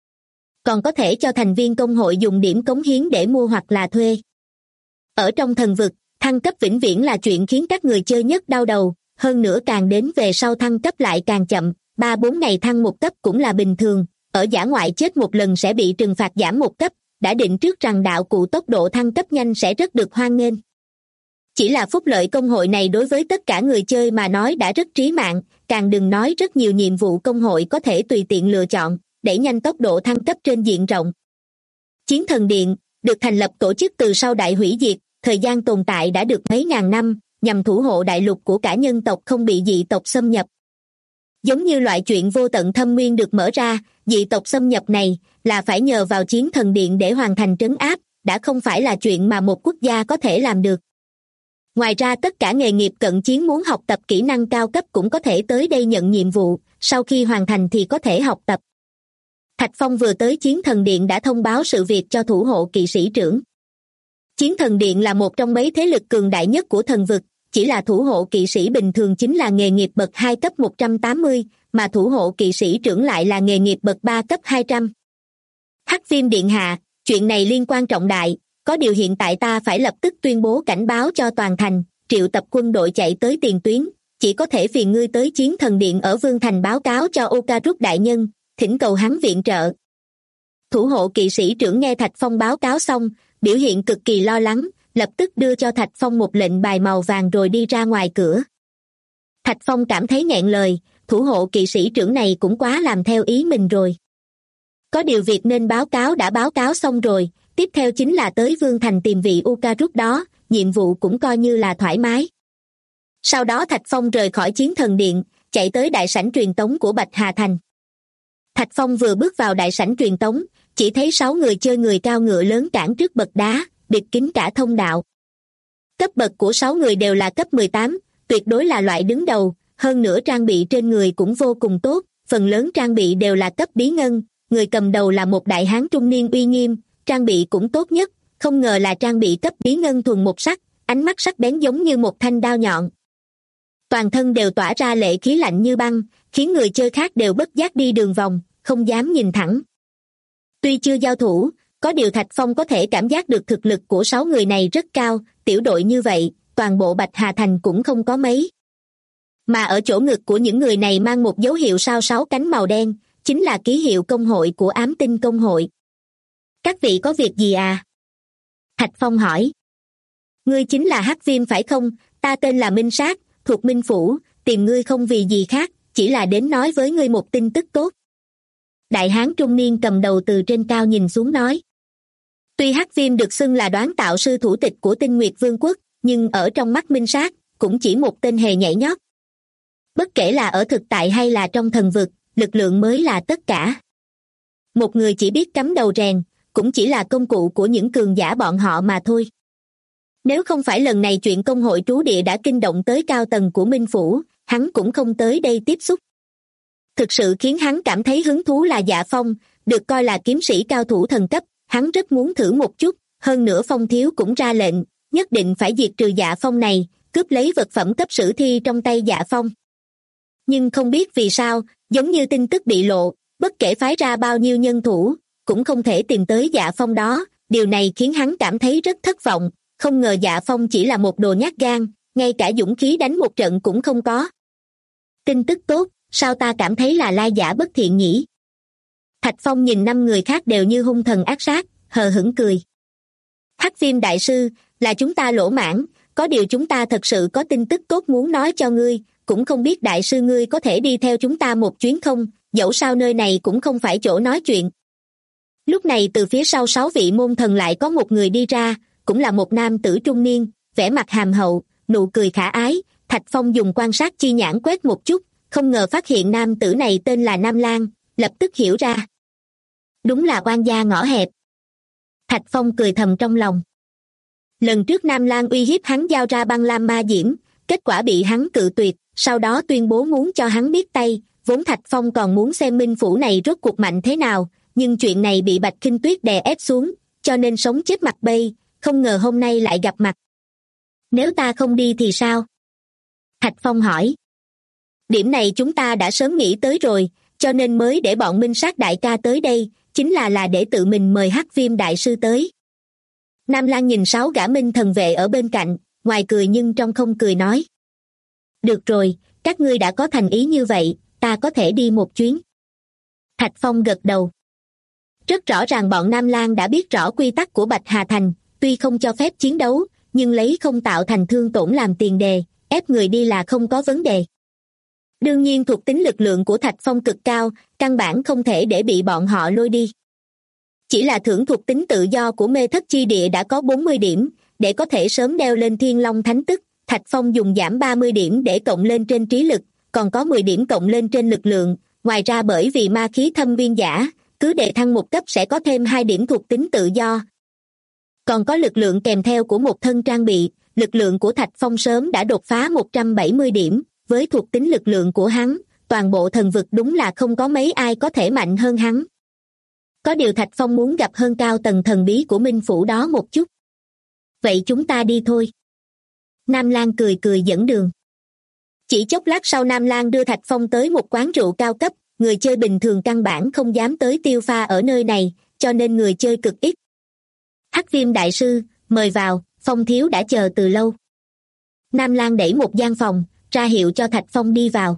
Còn có thể cho thành viên công hội dùng điểm cống hiến để mua hoặc là thuê. Ở trong thần vực, thăng cấp vĩnh viễn là chuyện khiến các người chơi nhất đau đầu, hơn nữa càng đến về sau thăng cấp lại càng chậm, 3-4 ngày thăng một cấp cũng là bình thường, ở dã ngoại chết một lần sẽ bị trừng phạt giảm một cấp, đã định trước rằng đạo cụ tốc độ thăng cấp nhanh sẽ rất được hoan nghênh. Chỉ là phúc lợi công hội này đối với tất cả người chơi mà nói đã rất trí mạng, càng đừng nói rất nhiều nhiệm vụ công hội có thể tùy tiện lựa chọn, đẩy nhanh tốc độ thăng cấp trên diện rộng. Chiến thần điện, được thành lập tổ chức từ sau đại hủy diệt, thời gian tồn tại đã được mấy ngàn năm, nhằm thủ hộ đại lục của cả nhân tộc không bị dị tộc xâm nhập. Giống như loại chuyện vô tận thâm nguyên được mở ra, dị tộc xâm nhập này là phải nhờ vào chiến thần điện để hoàn thành trấn áp, đã không phải là chuyện mà một quốc gia có thể làm được. Ngoài ra tất cả nghề nghiệp cận chiến muốn học tập kỹ năng cao cấp cũng có thể tới đây nhận nhiệm vụ, sau khi hoàn thành thì có thể học tập. Thạch Phong vừa tới chiến thần điện đã thông báo sự việc cho thủ hộ kỵ sĩ trưởng. Chiến thần điện là một trong mấy thế lực cường đại nhất của thần vực, chỉ là thủ hộ kỵ sĩ bình thường chính là nghề nghiệp bậc 2 cấp 180, mà thủ hộ kỵ sĩ trưởng lại là nghề nghiệp bậc 3 cấp 200. Hắc Viêm điện hạ, chuyện này liên quan trọng đại, có điều hiện tại ta phải lập tức tuyên bố cảnh báo cho toàn thành, triệu tập quân đội chạy tới tiền tuyến, chỉ có thể phiền ngươi tới chiến thần điện ở Vương Thành báo cáo cho Okaruk đại nhân, thỉnh cầu hắn viện trợ. Thủ hộ kỵ sĩ trưởng nghe Thạch Phong báo cáo xong, biểu hiện cực kỳ lo lắng, lập tức đưa cho Thạch Phong một lệnh bài màu vàng rồi đi ra ngoài cửa. Thạch Phong cảm thấy nghẹn lời, thủ hộ kỵ sĩ trưởng này cũng quá làm theo ý mình rồi. Có điều việc nên báo cáo đã báo cáo xong rồi, tiếp theo chính là tới Vương Thành tìm vị Okaruk đó, nhiệm vụ cũng coi như là thoải mái. Sau đó Thạch Phong rời khỏi chiến thần điện, chạy tới đại sảnh truyền tống của Bạch Hà Thành. Thạch Phong vừa bước vào đại sảnh truyền tống, chỉ thấy 6 người chơi người cao ngựa lớn cản trước bậc đá, bịt kín cả thông đạo. Cấp bậc của 6 người đều là cấp 18, tuyệt đối là loại đứng đầu, hơn nữa trang bị trên người cũng vô cùng tốt, phần lớn trang bị đều là cấp bí ngân, người cầm đầu là một đại hán trung niên uy nghiêm, trang bị cũng tốt nhất, không ngờ là trang bị cấp bí ngân thuần một sắc, ánh mắt sắc bén giống như một thanh đao nhọn. Toàn thân đều tỏa ra lệ khí lạnh như băng, khiến người chơi khác đều bất giác đi đường vòng, không dám nhìn thẳng. Tuy chưa giao thủ, có điều Thạch Phong có thể cảm giác được thực lực của 6 người này rất cao, tiểu đội như vậy, toàn bộ Bạch Hà Thành cũng không có mấy. Mà ở chỗ ngực của những người này mang một dấu hiệu sao 6 cánh màu đen, chính là ký hiệu công hội của Ám Tinh Công hội. Các vị có việc gì à? Thạch Phong hỏi. Ngươi chính là Hắc Viêm phải không? Ta tên là Minh Sát, thuộc Minh Phủ, tìm ngươi không vì gì khác, chỉ là đến nói với ngươi một tin tức tốt. Đại hán trung niên cầm đầu từ trên cao nhìn xuống nói. Tuy Hắc Viêm được xưng là đoán tạo sư thủ tịch của Tinh Nguyệt Vương quốc, nhưng ở trong mắt Minh Sát, cũng chỉ một tên hề nhảy nhót. Bất kể là ở thực tại hay là trong thần vực, lực lượng mới là tất cả. Một người chỉ biết cắm đầu rèn, cũng chỉ là công cụ của những cường giả bọn họ mà thôi. Nếu không phải lần này chuyện công hội trú địa đã kinh động tới cao tầng của Minh Phủ, hắn cũng không tới đây tiếp xúc. Thực sự khiến hắn cảm thấy hứng thú là Dạ Phong, được coi là kiếm sĩ cao thủ thần cấp, hắn rất muốn thử một chút, hơn nữa Phong thiếu cũng ra lệnh, nhất định phải diệt trừ Dạ Phong này, cướp lấy vật phẩm cấp sử thi trong tay Dạ Phong. Nhưng không biết vì sao, giống như tin tức bị lộ, bất kể phái ra bao nhiêu nhân thủ, cũng không thể tìm tới Dạ Phong đó, điều này khiến hắn cảm thấy rất thất vọng, không ngờ Dạ Phong chỉ là một đồ nhát gan, ngay cả dũng khí đánh một trận cũng không có. Tin tức tốt, sao ta cảm thấy là lai giả bất thiện nhỉ? Thạch Phong nhìn 5 người khác đều như hung thần ác sát, hờ hững cười. Hắc Viêm đại sư, là chúng ta lỗ mãn, có điều chúng ta thật sự có tin tức tốt muốn nói cho ngươi, cũng không biết đại sư ngươi có thể đi theo chúng ta một chuyến không, dẫu sao nơi này cũng không phải chỗ nói chuyện. Lúc này từ phía sau 6 vị môn thần lại có một người đi ra, cũng là một nam tử trung niên, vẻ mặt hàm hậu, nụ cười khả ái. Thạch Phong dùng quan sát chi nhãn quét một chút, không ngờ phát hiện nam tử này tên là Nam Lang, lập tức hiểu ra. Đúng là oan gia ngõ hẹp. Thạch Phong cười thầm trong lòng. Lần trước Nam Lang uy hiếp hắn giao ra băng lam ma diễm, kết quả bị hắn cự tuyệt, sau đó tuyên bố muốn cho hắn biết tay, vốn Thạch Phong còn muốn xem Minh Phủ này rốt cuộc mạnh thế nào, nhưng chuyện này bị Bạch Khinh Tuyết đè ép xuống, cho nên sống chết mặt bay, không ngờ hôm nay lại gặp mặt. Nếu ta không đi thì sao? Thạch Phong hỏi. Điểm này chúng ta đã sớm nghĩ tới rồi, cho nên mới để bọn Minh Sát đại ca tới đây, chính là để tự mình mời Hắc Viêm đại sư tới. Nam Lang nhìn 6 gã minh thần vệ ở bên cạnh, ngoài cười nhưng trong không cười nói. Được rồi, các ngươi đã có thành ý như vậy, ta có thể đi một chuyến. Thạch Phong gật đầu. Rất rõ ràng bọn Nam Lang đã biết rõ quy tắc của Bạch Hà Thành, tuy không cho phép chiến đấu, nhưng lấy không tạo thành thương tổn làm tiền đề, ép người đi là không có vấn đề. Đương nhiên thuộc tính lực lượng của Thạch Phong cực cao, căn bản không thể để bị bọn họ lôi đi. Chỉ là thưởng thuộc tính tự do của mê thất chi địa đã có 40 điểm, để có thể sớm đeo lên Thiên Long Thánh Tức, Thạch Phong dùng giảm 30 điểm để cộng lên trên trí lực, còn có 10 điểm cộng lên trên lực lượng, ngoài ra bởi vì ma khí thâm viên giả, cứ để thăng một cấp sẽ có thêm 2 điểm thuộc tính tự do. Còn có lực lượng kèm theo của một thân trang bị, lực lượng của Thạch Phong sớm đã đột phá 170 điểm, với thuộc tính lực lượng của hắn, toàn bộ thần vực đúng là không có mấy ai có thể mạnh hơn hắn. Có điều Thạch Phong muốn gặp hơn cao tầng thần bí của Minh Phủ đó một chút. Vậy chúng ta đi thôi. Nam Lang cười cười dẫn đường. Chỉ chốc lát sau Nam Lang đưa Thạch Phong tới một quán rượu cao cấp, người chơi bình thường căn bản không dám tới tiêu pha ở nơi này, cho nên người chơi cực ít. Hắc Viêm đại sư, mời vào, Phong thiếu đã chờ từ lâu. Nam Lang đẩy một gian phòng, ra hiệu cho Thạch Phong đi vào.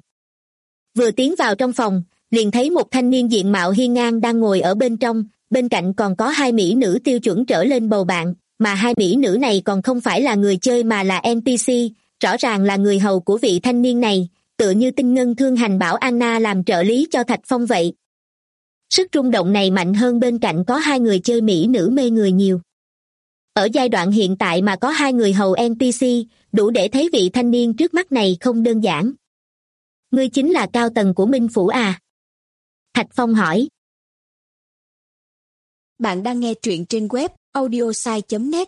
Vừa tiến vào trong phòng, liền thấy một thanh niên diện mạo hiên ngang đang ngồi ở bên trong, bên cạnh còn có 2 mỹ nữ tiêu chuẩn trở lên bầu bạn, mà 2 mỹ nữ này còn không phải là người chơi mà là NPC, rõ ràng là người hầu của vị thanh niên này, tựa như Tinh Ngân Thương Hành bảo Anna làm trợ lý cho Thạch Phong vậy. Sức rung động này mạnh hơn bên cạnh có 2 người chơi mỹ nữ mê người nhiều. Ở giai đoạn hiện tại mà có 2 người hầu NPC, đủ để thấy vị thanh niên trước mắt này không đơn giản. ngươi chính là cao tầng của Minh Phủ à? Thạch Phong hỏi. Bạn đang nghe truyện trên web audiosai.net.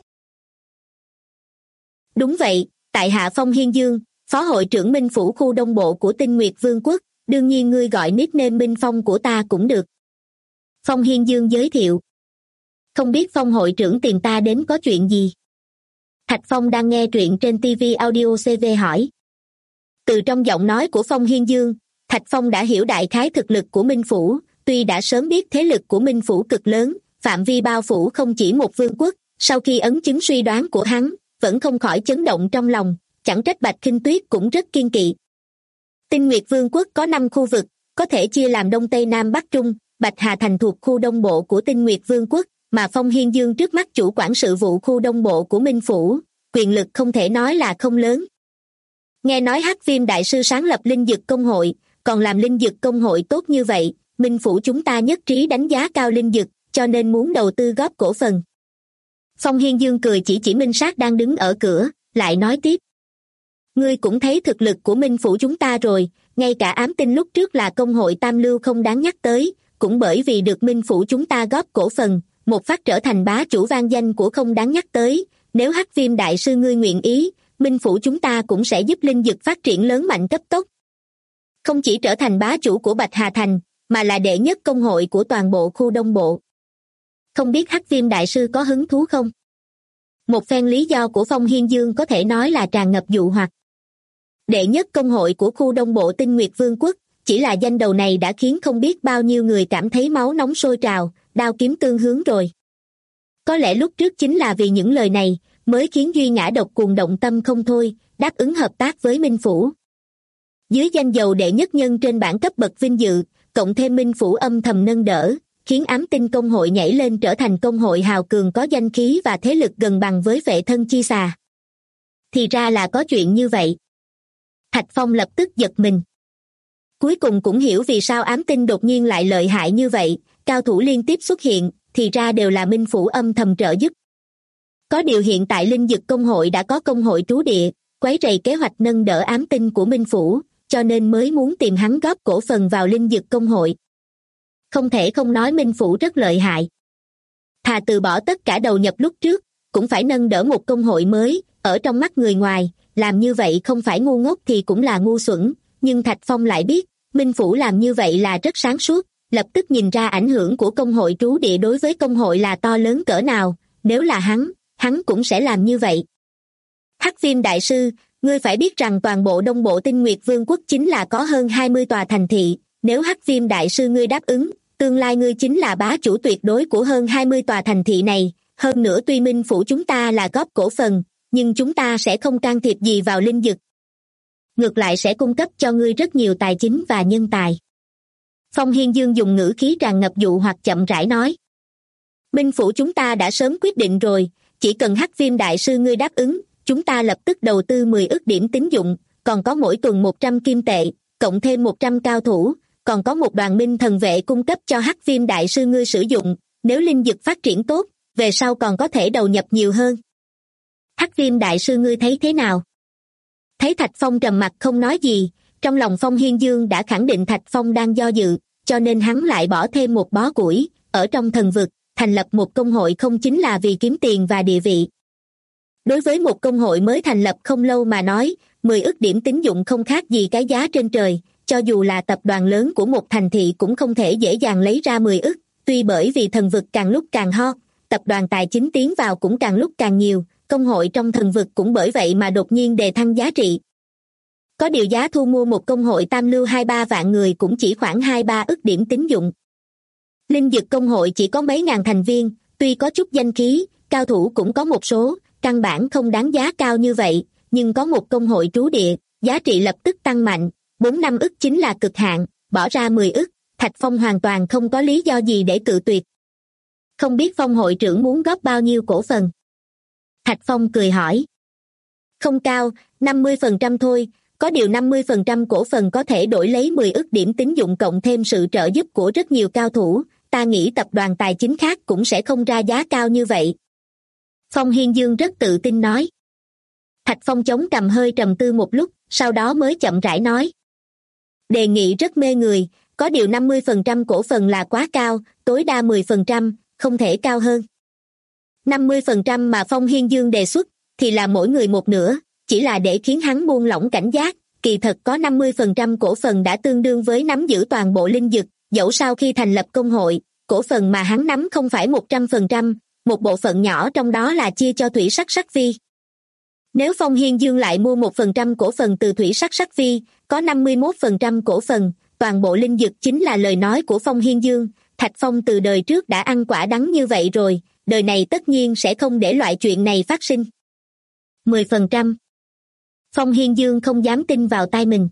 Đúng vậy, tại hạ Phong Hiên Dương, phó hội trưởng Minh Phủ khu Đông Bộ của Tinh Nguyệt Vương quốc, đương nhiên ngươi gọi nickname Minh Phong của ta cũng được. Phong Hiên Dương giới thiệu. Không biết Phong hội trưởng tìm ta đến có chuyện gì? Thạch Phong đang nghe truyện trên TV Audio CV hỏi. Từ trong giọng nói của Phong Hiên Dương, Thạch Phong đã hiểu đại khái thực lực của Minh Phủ, tuy đã sớm biết thế lực của Minh Phủ cực lớn, phạm vi bao phủ không chỉ một vương quốc, sau khi ấn chứng suy đoán của hắn, vẫn không khỏi chấn động trong lòng, chẳng trách Bạch Khinh Tuyết cũng rất kiên kỵ. Tinh Nguyệt Vương quốc có 5 khu vực, có thể chia làm Đông Tây Nam Bắc Trung, Bạch Hà Thành thuộc khu Đông Bộ của Tinh Nguyệt Vương quốc, mà Phong Hiên Dương trước mắt chủ quản sự vụ khu Đông Bộ của Minh Phủ, quyền lực không thể nói là không lớn. Nghe nói Hắc Viêm Đại Sư sáng lập Linh Dực Công hội, còn làm Linh Dực Công hội tốt như vậy, Minh Phủ chúng ta nhất trí đánh giá cao Linh Dực, cho nên muốn đầu tư góp cổ phần. Phong Hiên Dương cười chỉ Minh Sát đang đứng ở cửa, lại nói tiếp. Ngươi cũng thấy thực lực của Minh Phủ chúng ta rồi, ngay cả ám tinh lúc trước là công hội Tam Lưu không đáng nhắc tới, cũng bởi vì được Minh Phủ chúng ta góp cổ phần, một phát trở thành bá chủ vang danh của không đáng nhắc tới, nếu Hắc Viêm Đại Sư ngươi nguyện ý, Minh Phủ chúng ta cũng sẽ giúp Linh Dực phát triển lớn mạnh cấp tốc. Không chỉ trở thành bá chủ của Bạch Hà Thành, mà là đệ nhất công hội của toàn bộ khu Đông Bộ. Không biết Hắc Viêm Đại Sư có hứng thú không? Một phen lý do của Phong Hiên Dương có thể nói là tràn ngập dụ hoặc. Đệ nhất công hội của khu Đông Bộ Tinh Nguyệt Vương quốc, chỉ là danh đầu này đã khiến không biết bao nhiêu người cảm thấy máu nóng sôi trào, đao kiếm tương hướng rồi. Có lẽ lúc trước chính là vì những lời này, mới khiến Duy Ngã Độc Cuồng động tâm không thôi, đáp ứng hợp tác với Minh Phủ. Dưới danh dầu đệ nhất nhân trên bảng cấp bậc vinh dự, cộng thêm Minh Phủ âm thầm nâng đỡ, khiến ám tinh công hội nhảy lên trở thành công hội hào cường có danh khí và thế lực gần bằng với Vệ Thân Chi Xà. Thì ra là có chuyện như vậy. Thạch Phong lập tức giật mình. Cuối cùng cũng hiểu vì sao ám tinh đột nhiên lại lợi hại như vậy, cao thủ liên tiếp xuất hiện, thì ra đều là Minh Phủ âm thầm trợ giúp. Có điều hiện tại Linh Dực Công hội đã có công hội trú địa, quấy rầy kế hoạch nâng đỡ ám tinh của Minh Phủ, cho nên mới muốn tìm hắn góp cổ phần vào Linh Dực Công hội. Không thể không nói Minh Phủ rất lợi hại. Thà từ bỏ tất cả đầu nhập lúc trước, cũng phải nâng đỡ một công hội mới, ở trong mắt người ngoài, làm như vậy không phải ngu ngốc thì cũng là ngu xuẩn, nhưng Thạch Phong lại biết, Minh Phủ làm như vậy là rất sáng suốt, lập tức nhìn ra ảnh hưởng của công hội trú địa đối với công hội là to lớn cỡ nào, nếu là hắn cũng sẽ làm như vậy. Hắc Viêm Đại Sư, ngươi phải biết rằng toàn bộ Đông Bộ Tinh Nguyệt Vương quốc chính là có hơn 20 tòa thành thị, nếu Hắc Viêm Đại Sư ngươi đáp ứng, tương lai ngươi chính là bá chủ tuyệt đối của hơn 20 tòa thành thị này, hơn nữa tuy Minh Phủ chúng ta là góp cổ phần, nhưng chúng ta sẽ không can thiệp gì vào Linh Dực. Ngược lại sẽ cung cấp cho ngươi rất nhiều tài chính và nhân tài. Phong Hiên Dương dùng ngữ khí tràn ngập dụ hoặc chậm rãi nói. Minh Phủ chúng ta đã sớm quyết định rồi, chỉ cần Hắc Viêm Đại Sư ngươi đáp ứng, chúng ta lập tức đầu tư 10 ức điểm tín dụng, còn có mỗi tuần 100 kim tệ, cộng thêm 100 cao thủ, còn có một đoàn minh thần vệ cung cấp cho Hắc Viêm Đại Sư ngươi sử dụng, nếu Linh Dực phát triển tốt, về sau còn có thể đầu nhập nhiều hơn. Hắc Viêm Đại Sư ngươi thấy thế nào? Thấy Thạch Phong trầm mặc không nói gì, trong lòng Phong Hiên Dương đã khẳng định Thạch Phong đang do dự, cho nên hắn lại bỏ thêm một bó củi, ở trong thần vực, thành lập một công hội không chính là vì kiếm tiền và địa vị. Đối với một công hội mới thành lập không lâu mà nói, 10 ức điểm tín dụng không khác gì cái giá trên trời, cho dù là tập đoàn lớn của một thành thị cũng không thể dễ dàng lấy ra 10 ức, tuy bởi vì thần vực càng lúc càng hot, tập đoàn tài chính tiến vào cũng càng lúc càng nhiều, công hội trong thần vực cũng bởi vậy mà đột nhiên đề thăng giá trị. Có điều giá thu mua một công hội tam lưu 2-3 vạn người cũng chỉ khoảng 2-3 ức điểm tín dụng. Linh Dực công hội chỉ có mấy ngàn thành viên, tuy có chút danh khí, cao thủ cũng có một số, căn bản không đáng giá cao như vậy, nhưng có một công hội trú địa, giá trị lập tức tăng mạnh, 4-5 ức chính là cực hạn, bỏ ra 10 ức, Thạch Phong hoàn toàn không có lý do gì để cự tuyệt. Không biết Phong hội trưởng muốn góp bao nhiêu cổ phần? Thạch Phong cười hỏi. Không cao, 50% thôi, có điều 50% cổ phần có thể đổi lấy 10 ức điểm tín dụng cộng thêm sự trợ giúp của rất nhiều cao thủ, ta nghĩ tập đoàn tài chính khác cũng sẽ không ra giá cao như vậy. Phong Hiên Dương rất tự tin nói. Thạch Phong chống cằm hơi trầm tư một lúc, sau đó mới chậm rãi nói. Đề nghị rất mê người, có điều 50% cổ phần là quá cao, tối đa 10%, không thể cao hơn. 50% mà Phong Hiên Dương đề xuất, thì là mỗi người một nửa, chỉ là để khiến hắn buông lỏng cảnh giác, kỳ thật có 50% cổ phần đã tương đương với nắm giữ toàn bộ linh dực, dẫu sau khi thành lập công hội, cổ phần mà hắn nắm không phải 100%, một bộ phận nhỏ trong đó là chia cho Thủy Sắc Sắc Vi. Nếu Phong Hiên Dương lại mua 1% cổ phần từ Thủy Sắc Sắc Vi, có 51% cổ phần, toàn bộ linh dực chính là lời nói của Phong Hiên Dương, Thạch Phong từ đời trước đã ăn quả đắng như vậy rồi, đời này tất nhiên sẽ không để loại chuyện này phát sinh. 10%. Phong Hiên Dương không dám tin vào tai mình.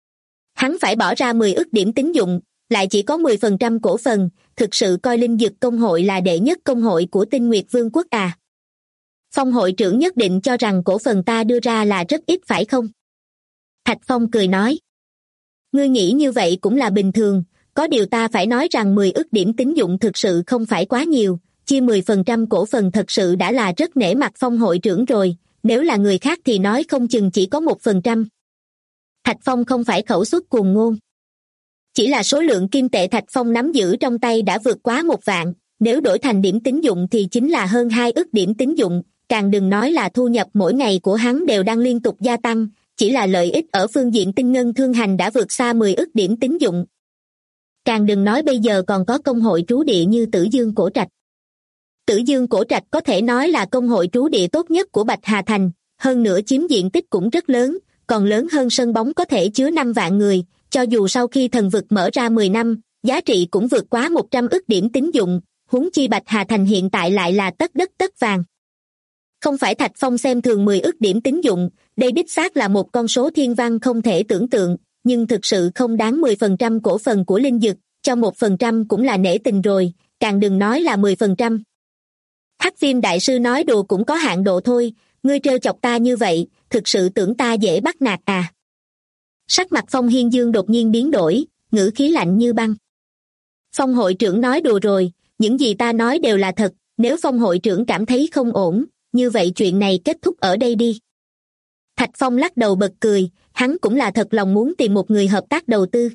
Hắn phải bỏ ra 10 ức điểm tín dụng, lại chỉ có 10% cổ phần, thực sự coi linh dực công hội là đệ nhất công hội của Tinh Nguyệt Vương quốc à? Phong hội trưởng nhất định cho rằng cổ phần ta đưa ra là rất ít phải không? Thạch Phong cười nói. Ngươi nghĩ như vậy cũng là bình thường, có điều ta phải nói rằng 10 ức điểm tín dụng thực sự không phải quá nhiều, chia 10% cổ phần thật sự đã là rất nể mặt Phong hội trưởng rồi, nếu là người khác thì nói không chừng chỉ có 1%. Thạch Phong không phải khẩu suất cuồng ngôn. Chỉ là số lượng kim tệ Thạch Phong nắm giữ trong tay đã vượt quá 1 vạn, nếu đổi thành điểm tín dụng thì chính là hơn 2 ức điểm tín dụng, càng đừng nói là thu nhập mỗi ngày của hắn đều đang liên tục gia tăng, chỉ là lợi ích ở phương diện tinh ngân thương hành đã vượt xa 10 ức điểm tín dụng. Càng đừng nói bây giờ còn có công hội trú địa như Tử Dương Cổ Trạch. Tử Dương Cổ Trạch có thể nói là công hội trú địa tốt nhất của Bạch Hà Thành, hơn nữa chiếm diện tích cũng rất lớn, còn lớn hơn sân bóng có thể chứa 5 vạn người, cho dù sau khi thần vực mở ra 10 năm, giá trị cũng vượt quá 100 ức điểm tín dụng, huống chi Bạch Hà Thành hiện tại lại là tất đất tất vàng. Không phải Thạch Phong xem thường 10 ức điểm tín dụng, đây đích xác là một con số thiên văn không thể tưởng tượng, nhưng thực sự không đáng 10% cổ phần của linh dực, cho 1% cũng là nể tình rồi, càng đừng nói là 10%. Hắc Viêm đại sư nói đùa cũng có hạn độ thôi, ngươi trêu chọc ta như vậy, thực sự tưởng ta dễ bắt nạt à? Sắc mặt Phong Hiên Dương đột nhiên biến đổi, ngữ khí lạnh như băng. Phong hội trưởng nói đùa rồi, những gì ta nói đều là thật, nếu Phong hội trưởng cảm thấy không ổn, như vậy chuyện này kết thúc ở đây đi. Thạch Phong lắc đầu bật cười, hắn cũng là thật lòng muốn tìm một người hợp tác đầu tư.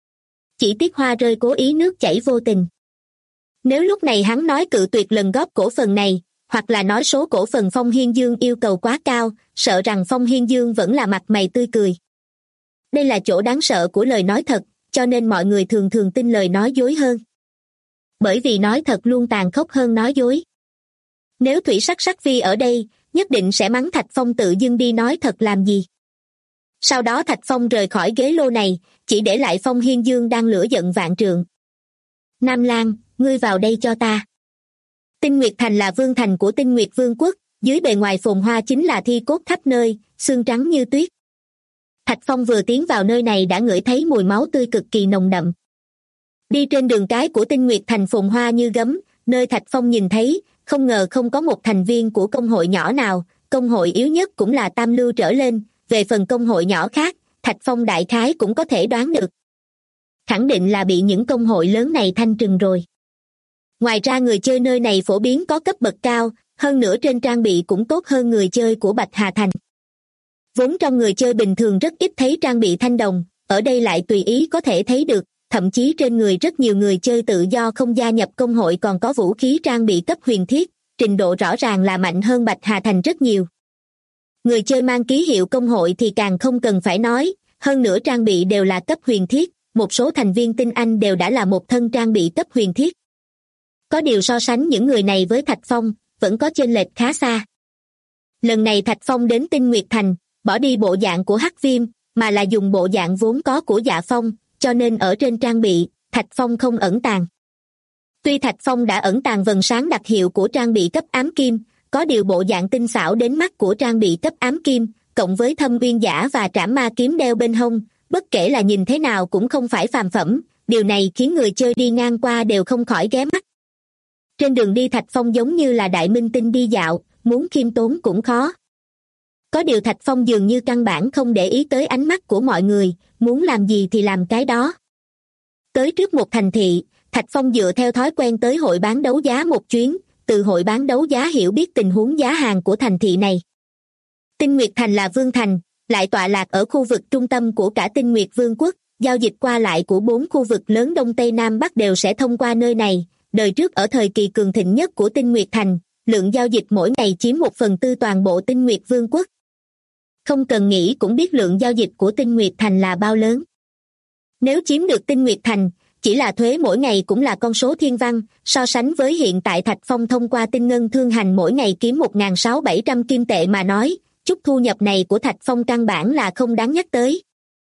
Chỉ tiếc hoa rơi cố ý nước chảy vô tình. Nếu lúc này hắn nói cự tuyệt lần góp cổ phần này, hoặc là nói số cổ phần Phong Hiên Dương yêu cầu quá cao, sợ rằng Phong Hiên Dương vẫn là mặt mày tươi cười. Đây là chỗ đáng sợ của lời nói thật, cho nên mọi người thường thường tin lời nói dối hơn. Bởi vì nói thật luôn tàn khốc hơn nói dối. Nếu Thủy Sắc Sắc Vi ở đây, nhất định sẽ mắng Thạch Phong tự dưng đi nói thật làm gì. Sau đó Thạch Phong rời khỏi ghế lô này, chỉ để lại Phong Hiên Dương đang lửa giận vạn trượng. Nam Lan, ngươi vào đây cho ta. Tinh Nguyệt Thành là vương thành của Tinh Nguyệt Vương quốc, dưới bề ngoài phồn hoa chính là thi cốt khắp nơi, xương trắng như tuyết. Thạch Phong vừa tiến vào nơi này đã ngửi thấy mùi máu tươi cực kỳ nồng đậm. Đi trên đường cái của Tinh Nguyệt Thành phồn hoa như gấm, nơi Thạch Phong nhìn thấy, không ngờ không có một thành viên của công hội nhỏ nào, công hội yếu nhất cũng là tam lưu trở lên, về phần công hội nhỏ khác, Thạch Phong đại khái cũng có thể đoán được. Khẳng định là bị những công hội lớn này thanh trừng rồi. Ngoài ra người chơi nơi này phổ biến có cấp bậc cao, hơn nữa trên trang bị cũng tốt hơn người chơi của Bạch Hà Thành. Vốn trong người chơi bình thường rất ít thấy trang bị thanh đồng, ở đây lại tùy ý có thể thấy được, thậm chí trên người rất nhiều người chơi tự do không gia nhập công hội còn có vũ khí trang bị cấp huyền thiết, trình độ rõ ràng là mạnh hơn Bạch Hà Thành rất nhiều. Người chơi mang ký hiệu công hội thì càng không cần phải nói, hơn nữa trang bị đều là cấp huyền thiết, một số thành viên tinh anh đều đã là một thân trang bị cấp huyền thiết. Có điều so sánh những người này với Thạch Phong, vẫn có chênh lệch khá xa. Lần này Thạch Phong đến Tinh Nguyệt Thành, bỏ đi bộ dạng của Hắc Viêm, mà là dùng bộ dạng vốn có của Dạ Phong, cho nên ở trên trang bị, Thạch Phong không ẩn tàng. Tuy Thạch Phong đã ẩn tàng vầng sáng đặc hiệu của trang bị cấp ám kim, có điều bộ dạng tinh xảo đến mắt của trang bị cấp ám kim, cộng với thâm uyên giả và trảm ma kiếm đeo bên hông, bất kể là nhìn thế nào cũng không phải phàm phẩm, điều này khiến người chơi đi ngang qua đều không khỏi ghé mắt. Trên đường đi Thạch Phong giống như là đại minh tinh đi dạo, muốn khiêm tốn cũng khó. Có điều Thạch Phong dường như căn bản không để ý tới ánh mắt của mọi người, muốn làm gì thì làm cái đó. Tới trước một thành thị, Thạch Phong dựa theo thói quen tới hội bán đấu giá một chuyến, từ hội bán đấu giá hiểu biết tình huống giá hàng của thành thị này. Tinh Nguyệt Thành là vương thành, lại tọa lạc ở khu vực trung tâm của cả Tinh Nguyệt Vương quốc, giao dịch qua lại của 4 khu vực lớn Đông Tây Nam Bắc đều sẽ thông qua nơi này. Đời trước ở thời kỳ cường thịnh nhất của Tinh Nguyệt Thành, lượng giao dịch mỗi ngày chiếm 1/4 toàn bộ Tinh Nguyệt Vương quốc. Không cần nghĩ cũng biết lượng giao dịch của Tinh Nguyệt Thành là bao lớn. Nếu chiếm được Tinh Nguyệt Thành, chỉ là thuế mỗi ngày cũng là con số thiên văn, so sánh với hiện tại Thạch Phong thông qua Tinh Ngân Thương Hành mỗi ngày kiếm 1.600-700 kim tệ mà nói, chút thu nhập này của Thạch Phong căn bản là không đáng nhắc tới.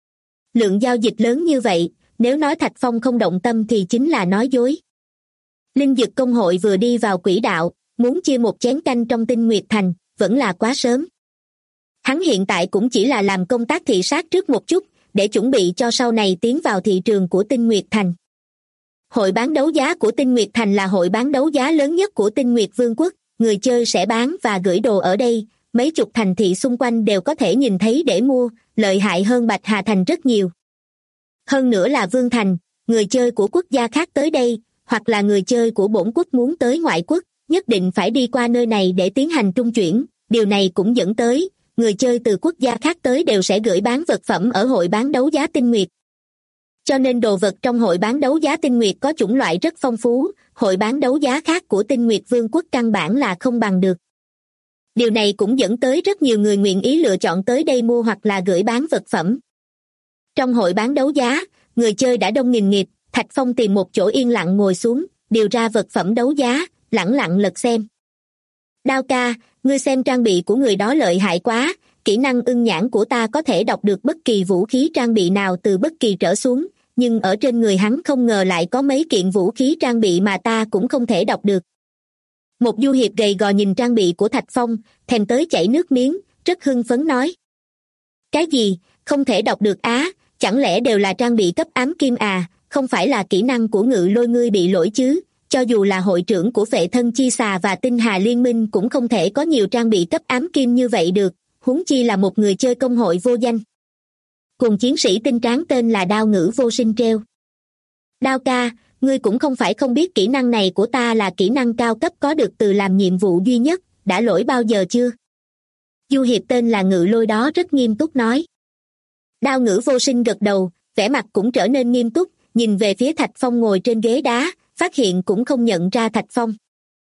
Lượng giao dịch lớn như vậy, nếu nói Thạch Phong không động tâm thì chính là nói dối. Linh Dực Công hội vừa đi vào quỹ đạo, muốn chia một chén canh trong Tinh Nguyệt Thành, vẫn là quá sớm. Hắn hiện tại cũng chỉ là làm công tác thị sát trước một chút, để chuẩn bị cho sau này tiến vào thị trường của Tinh Nguyệt Thành. Hội bán đấu giá của Tinh Nguyệt Thành là hội bán đấu giá lớn nhất của Tinh Nguyệt Vương quốc, người chơi sẽ bán và gửi đồ ở đây, mấy chục thành thị xung quanh đều có thể nhìn thấy để mua, lợi hại hơn Bạch Hà Thành rất nhiều. Hơn nữa là Vương Thành, người chơi của quốc gia khác tới đây, hoặc là người chơi của bổn quốc muốn tới ngoại quốc, nhất định phải đi qua nơi này để tiến hành trung chuyển, điều này cũng dẫn tới, người chơi từ quốc gia khác tới đều sẽ gửi bán vật phẩm ở hội bán đấu giá Tinh Nguyệt. Cho nên đồ vật trong hội bán đấu giá Tinh Nguyệt có chủng loại rất phong phú, hội bán đấu giá khác của Tinh Nguyệt Vương quốc căn bản là không bằng được. Điều này cũng dẫn tới rất nhiều người nguyện ý lựa chọn tới đây mua hoặc là gửi bán vật phẩm. Trong hội bán đấu giá, người chơi đã đông nghìn nghịt, Thạch Phong tìm một chỗ yên lặng ngồi xuống, điều ra vật phẩm đấu giá, lẳng lặng lật xem. Đao ca, ngươi xem trang bị của người đó lợi hại quá, kỹ năng ưng nhãn của ta có thể đọc được bất kỳ vũ khí trang bị nào từ bất kỳ trở xuống, nhưng ở trên người hắn không ngờ lại có mấy kiện vũ khí trang bị mà ta cũng không thể đọc được. Một du hiệp gầy gò nhìn trang bị của Thạch Phong, thèm tới chảy nước miếng, rất hưng phấn nói. Cái gì, không thể đọc được á, chẳng lẽ đều là trang bị cấp ám kim à, không phải là kỹ năng của Ngự Lôi ngươi bị lỗi chứ, cho dù là hội trưởng của Phệ Thân Chi Xà và Tinh Hà Liên Minh cũng không thể có nhiều trang bị cấp ám kim như vậy được, huống chi là một người chơi công hội vô danh. Cùng chiến sĩ tinh tráng tên là Đao Ngữ Vô Sinh treo. Đao ca, ngươi cũng không phải không biết kỹ năng này của ta là kỹ năng cao cấp có được từ làm nhiệm vụ duy nhất, đã lỗi bao giờ chưa? Du hiệp tên là Ngự Lôi đó rất nghiêm túc nói. Đao Ngữ Vô Sinh gật đầu, vẻ mặt cũng trở nên nghiêm túc, nhìn về phía Thạch Phong ngồi trên ghế đá, phát hiện cũng không nhận ra Thạch Phong.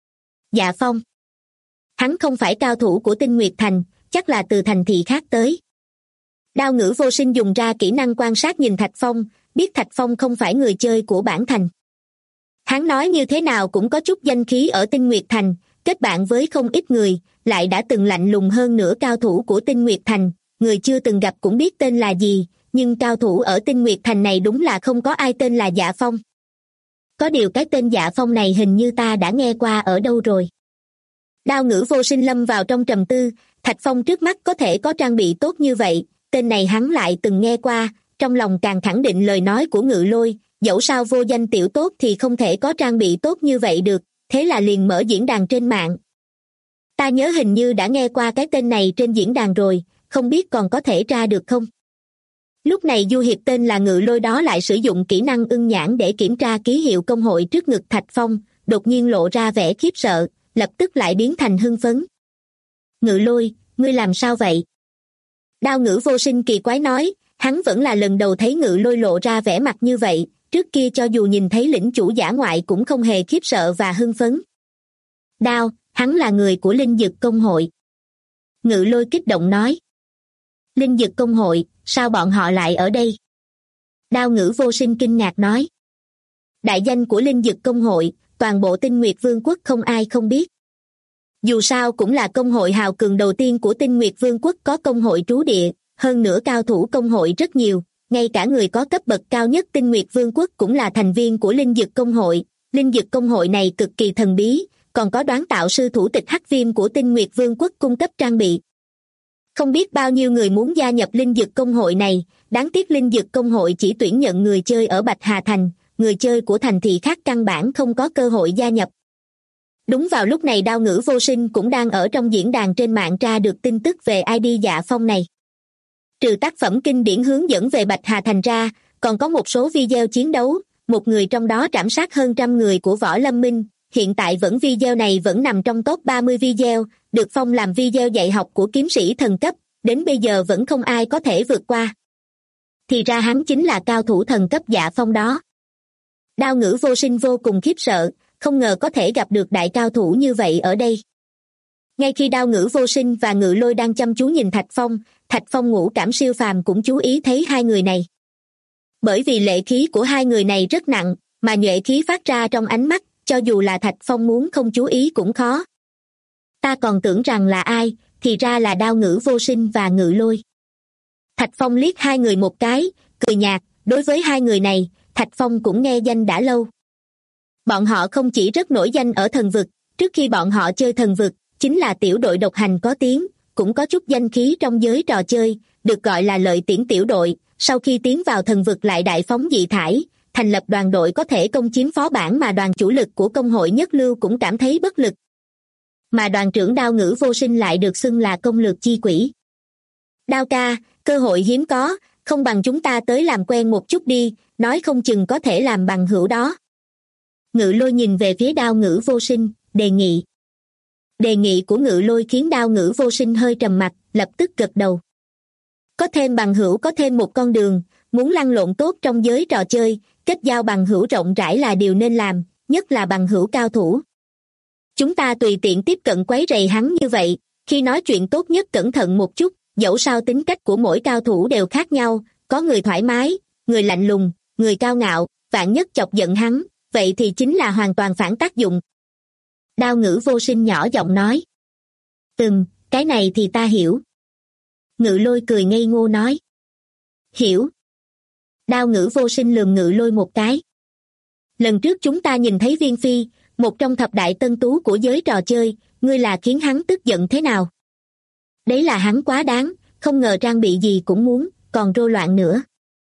Dạ Phong. Hắn không phải cao thủ của Tinh Nguyệt Thành, chắc là từ thành thị khác tới. Đao Ngữ Vô Sinh dùng ra kỹ năng quan sát nhìn Thạch Phong, biết Thạch Phong không phải người chơi của bản thành. Hắn nói như thế nào cũng có chút danh khí ở Tinh Nguyệt Thành, kết bạn với không ít người, lại đã từng lạnh lùng hơn nữa cao thủ của Tinh Nguyệt Thành, người chưa từng gặp cũng biết tên là gì, nhưng cao thủ ở Tinh Nguyệt Thành này đúng là không có ai tên là Dạ Phong. Có điều cái tên Dạ Phong này hình như ta đã nghe qua ở đâu rồi. Đao Ngữ Vô Sinh lâm vào trong trầm tư, Thạch Phong trước mắt có thể có trang bị tốt như vậy, tên này hắn lại từng nghe qua, trong lòng càng khẳng định lời nói của Ngự Lôi, dẫu sao vô danh tiểu tốt thì không thể có trang bị tốt như vậy được, thế là liền mở diễn đàn trên mạng. Ta nhớ hình như đã nghe qua cái tên này trên diễn đàn rồi, không biết còn có thể ra được không? Lúc này du hiệp tên là Ngự Lôi đó lại sử dụng kỹ năng ưng nhãn để kiểm tra ký hiệu công hội trước ngực Thạch Phong, đột nhiên lộ ra vẻ khiếp sợ, lập tức lại biến thành hưng phấn. Ngự Lôi, ngươi làm sao vậy? Đao Ngữ Vô Sinh kỳ quái nói, hắn vẫn là lần đầu thấy Ngự Lôi lộ ra vẻ mặt như vậy, trước kia cho dù nhìn thấy lĩnh chủ giả ngoại cũng không hề khiếp sợ và hưng phấn. Đao, hắn là người của Linh Dực Công hội. Ngự Lôi kích động nói. Linh Dực Công hội, sao bọn họ lại ở đây? Đao Ngữ Vô Sinh kinh ngạc nói. Đại danh của Linh Dực Công hội, toàn bộ Tinh Nguyệt Vương quốc không ai không biết. Dù sao cũng là công hội hào cường đầu tiên của Tinh Nguyệt Vương quốc có công hội trú địa, hơn nữa cao thủ công hội rất nhiều, ngay cả người có cấp bậc cao nhất Tinh Nguyệt Vương quốc cũng là thành viên của Linh Dực Công hội. Linh Dực Công hội này cực kỳ thần bí, còn có đoán tạo sư thủ tịch Hắc Viêm của Tinh Nguyệt Vương quốc cung cấp trang bị. Không biết bao nhiêu người muốn gia nhập Linh Dực Công hội này, đáng tiếc Linh Dực Công hội chỉ tuyển nhận người chơi ở Bạch Hà Thành, người chơi của thành thị khác căn bản không có cơ hội gia nhập. Đúng vào lúc này Đao Ngữ Vô Sinh cũng đang ở trong diễn đàn trên mạng tra được tin tức về ID Dạ Phong này. Trừ tác phẩm kinh điển hướng dẫn về Bạch Hà Thành ra, còn có một số video chiến đấu, một người trong đó trảm sát hơn 100 người của Võ Lâm Minh, hiện tại video này vẫn nằm trong top 30 video, được phong làm video dạy học của kiếm sĩ thần cấp, đến bây giờ vẫn không ai có thể vượt qua. thì ra hắn chính là cao thủ thần cấp Dạ Phong đó. Đao Ngữ Vô Sinh vô cùng khiếp sợ, không ngờ có thể gặp được đại cao thủ như vậy ở đây. Ngay khi Đao Ngữ Vô Sinh và Ngự Lôi đang chăm chú nhìn Thạch Phong ngũ cảm siêu phàm cũng chú ý thấy hai người này. Bởi vì lệ khí của hai người này rất nặng, mà nhuệ khí phát ra trong ánh mắt, cho dù là Thạch Phong muốn không chú ý cũng khó. Ta còn tưởng rằng là ai, thì ra là Đao Ngữ Vô Sinh và Ngự Lôi. Thạch Phong liếc hai người một cái, cười nhạt, đối với hai người này, Thạch Phong cũng nghe danh đã lâu. Bọn họ không chỉ rất nổi danh ở thần vực, trước khi bọn họ chơi thần vực, chính là tiểu đội độc hành có tiếng, cũng có chút danh khí trong giới trò chơi, được gọi là Lợi Tiễn tiểu đội. Sau khi tiến vào thần vực lại đại phóng dị thải, thành lập đoàn đội có thể công chiếm phó bản mà đoàn chủ lực của công hội nhất lưu cũng cảm thấy bất lực. Mà đoàn trưởng Đao Ngữ Vô Sinh lại được xưng là công lược chi quỷ. Đao ca, cơ hội hiếm có, không bằng chúng ta tới làm quen một chút đi, nói không chừng có thể làm bằng hữu đó. Ngự Lôi nhìn về phía Đao Ngữ Vô Sinh, đề nghị. Đề nghị của Ngự Lôi khiến Đao Ngữ Vô Sinh hơi trầm mặt, lập tức gật đầu. Có thêm bằng hữu có thêm một con đường, muốn lăn lộn tốt trong giới trò chơi, kết giao bằng hữu rộng rãi là điều nên làm, nhất là bằng hữu cao thủ. Chúng ta tùy tiện tiếp cận quấy rầy hắn như vậy, khi nói chuyện tốt nhất cẩn thận một chút, dẫu sao tính cách của mỗi cao thủ đều khác nhau, có người thoải mái, người lạnh lùng, người cao ngạo, vạn nhất chọc giận hắn, vậy thì chính là hoàn toàn phản tác dụng. Đao Ngữ Vô Sinh nhỏ giọng nói. Cái này thì ta hiểu. Ngự Lôi cười ngây ngô nói. Hiểu. Đao Ngữ Vô Sinh lườm Ngự Lôi một cái. Lần trước chúng ta nhìn thấy Viên Phi, một trong thập đại tân tú của giới trò chơi, ngươi là khiến hắn tức giận thế nào? Đấy là hắn quá đáng, không ngờ trang bị gì cũng muốn, còn rô loạn nữa.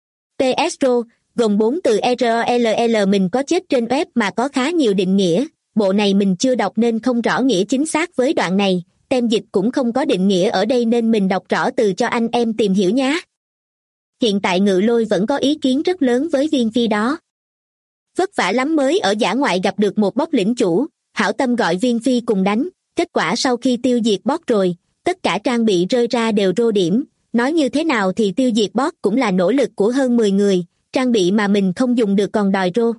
PS Rô, gồm 4 từ RLL mình có chết trên web mà có khá nhiều định nghĩa, bộ này mình chưa đọc nên không rõ nghĩa chính xác với đoạn này, tem dịch cũng không có định nghĩa ở đây nên mình đọc rõ từ cho anh em tìm hiểu nhé. Hiện tại Ngự Lôi vẫn có ý kiến rất lớn với Viên Phi đó. Vất vả lắm mới ở dã ngoại gặp được một boss lĩnh chủ, hảo tâm gọi Viên Phi cùng đánh, kết quả sau khi tiêu diệt boss rồi, tất cả trang bị rơi ra đều rô điểm, nói như thế nào thì tiêu diệt boss cũng là nỗ lực của hơn 10 người, trang bị mà mình không dùng được còn đòi rô.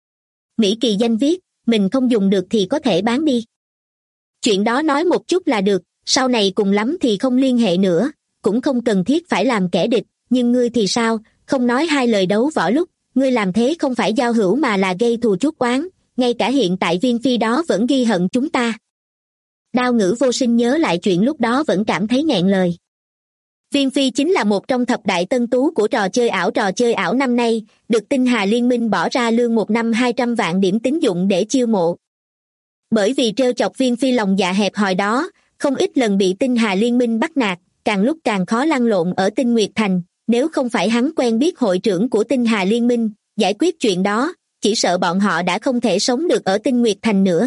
Mỹ Kỳ Danh viết, mình không dùng được thì có thể bán đi. Chuyện đó nói một chút là được, sau này cùng lắm thì không liên hệ nữa, cũng không cần thiết phải làm kẻ địch, nhưng ngươi thì sao, không nói hai lời đấu võ lúc, ngươi làm thế không phải giao hữu mà là gây thù chuốc oán, ngay cả hiện tại Viên Phi đó vẫn ghi hận chúng ta. Đao Ngữ Vô Sinh nhớ lại chuyện lúc đó vẫn cảm thấy nghẹn lời. Viên Phi chính là một trong thập đại tân tú của trò chơi ảo năm nay, được Tinh Hà Liên minh bỏ ra lương một năm 200 vạn điểm tín dụng để chiêu mộ. Bởi vì trêu chọc Viên Phi lòng dạ hẹp hòi đó, không ít lần bị Tinh Hà Liên minh bắt nạt, càng lúc càng khó lăn lộn ở Tinh Nguyệt Thành, nếu không phải hắn quen biết hội trưởng của Tinh Hà Liên minh, giải quyết chuyện đó, chỉ sợ bọn họ đã không thể sống được ở Tinh Nguyệt Thành nữa.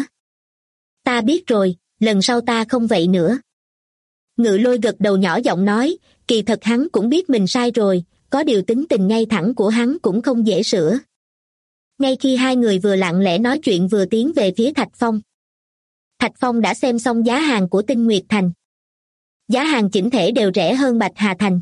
Ta biết rồi, lần sau ta không vậy nữa. Ngự Lôi gật đầu nhỏ giọng nói, kỳ thật hắn cũng biết mình sai rồi, có điều tính tình ngay thẳng của hắn cũng không dễ sửa. Ngay khi hai người vừa lặng lẽ nói chuyện vừa tiến về phía Thạch Phong. Thạch Phong đã xem xong giá hàng của Tinh Nguyệt Thành. Giá hàng chỉnh thể đều rẻ hơn Bạch Hà Thành.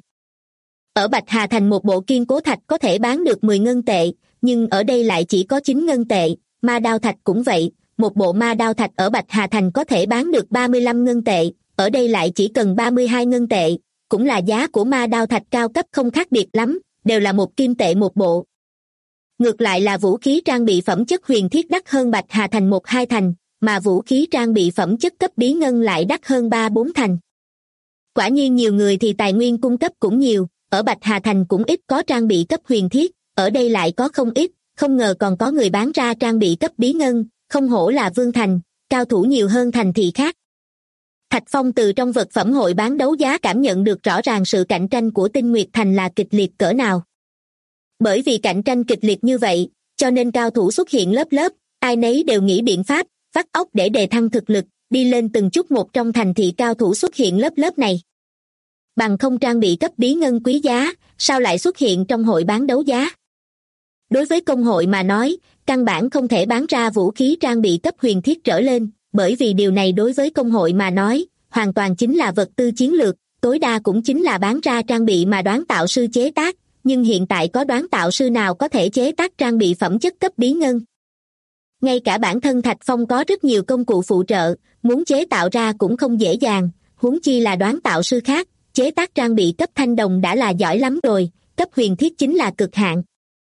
Ở Bạch Hà Thành một bộ kiên cố thạch có thể bán được 10 ngân tệ, nhưng ở đây lại chỉ có 9 ngân tệ, ma đao thạch cũng vậy, một bộ ma đao thạch ở Bạch Hà Thành có thể bán được 35 ngân tệ, ở đây lại chỉ cần 32 ngân tệ, cũng là giá của ma đao thạch cao cấp không khác biệt lắm, đều là một kim tệ một bộ. Ngược lại là vũ khí trang bị phẩm chất huyền thiết đắt hơn Bạch Hà Thành 1-2 thành, mà vũ khí trang bị phẩm chất cấp bí ngân lại đắt hơn 3-4 thành. Quả nhiên nhiều người thì tài nguyên cung cấp cũng nhiều, ở Bạch Hà Thành cũng ít có trang bị cấp huyền thiết, ở đây lại có không ít, không ngờ còn có người bán ra trang bị cấp bí ngân, không hổ là Vương Thành, cao thủ nhiều hơn thành thị khác. Thạch Phong từ trong vật phẩm hội bán đấu giá cảm nhận được rõ ràng sự cạnh tranh của Tinh Nguyệt Thành là kịch liệt cỡ nào. Bởi vì cạnh tranh kịch liệt như vậy, cho nên cao thủ xuất hiện lớp lớp, ai nấy đều nghĩ biện pháp, vắt óc để đề thăng thực lực, đi lên từng chút một trong thành thị cao thủ xuất hiện lớp lớp này. Bằng không trang bị cấp bí ngân quý giá, sao lại xuất hiện trong hội bán đấu giá? Đối với công hội mà nói, căn bản không thể bán ra vũ khí trang bị cấp huyền thiết trở lên, bởi vì điều này đối với công hội mà nói, hoàn toàn chính là vật tư chiến lược, tối đa cũng chính là bán ra trang bị mà đoán tạo sư chế tác, nhưng hiện tại có đoán tạo sư nào có thể chế tác trang bị phẩm chất cấp bí ngân. Ngay cả bản thân Thạch Phong có rất nhiều công cụ phụ trợ, muốn chế tạo ra cũng không dễ dàng, huống chi là đoán tạo sư khác, chế tác trang bị cấp thanh đồng đã là giỏi lắm rồi, cấp huyền thiết chính là cực hạn.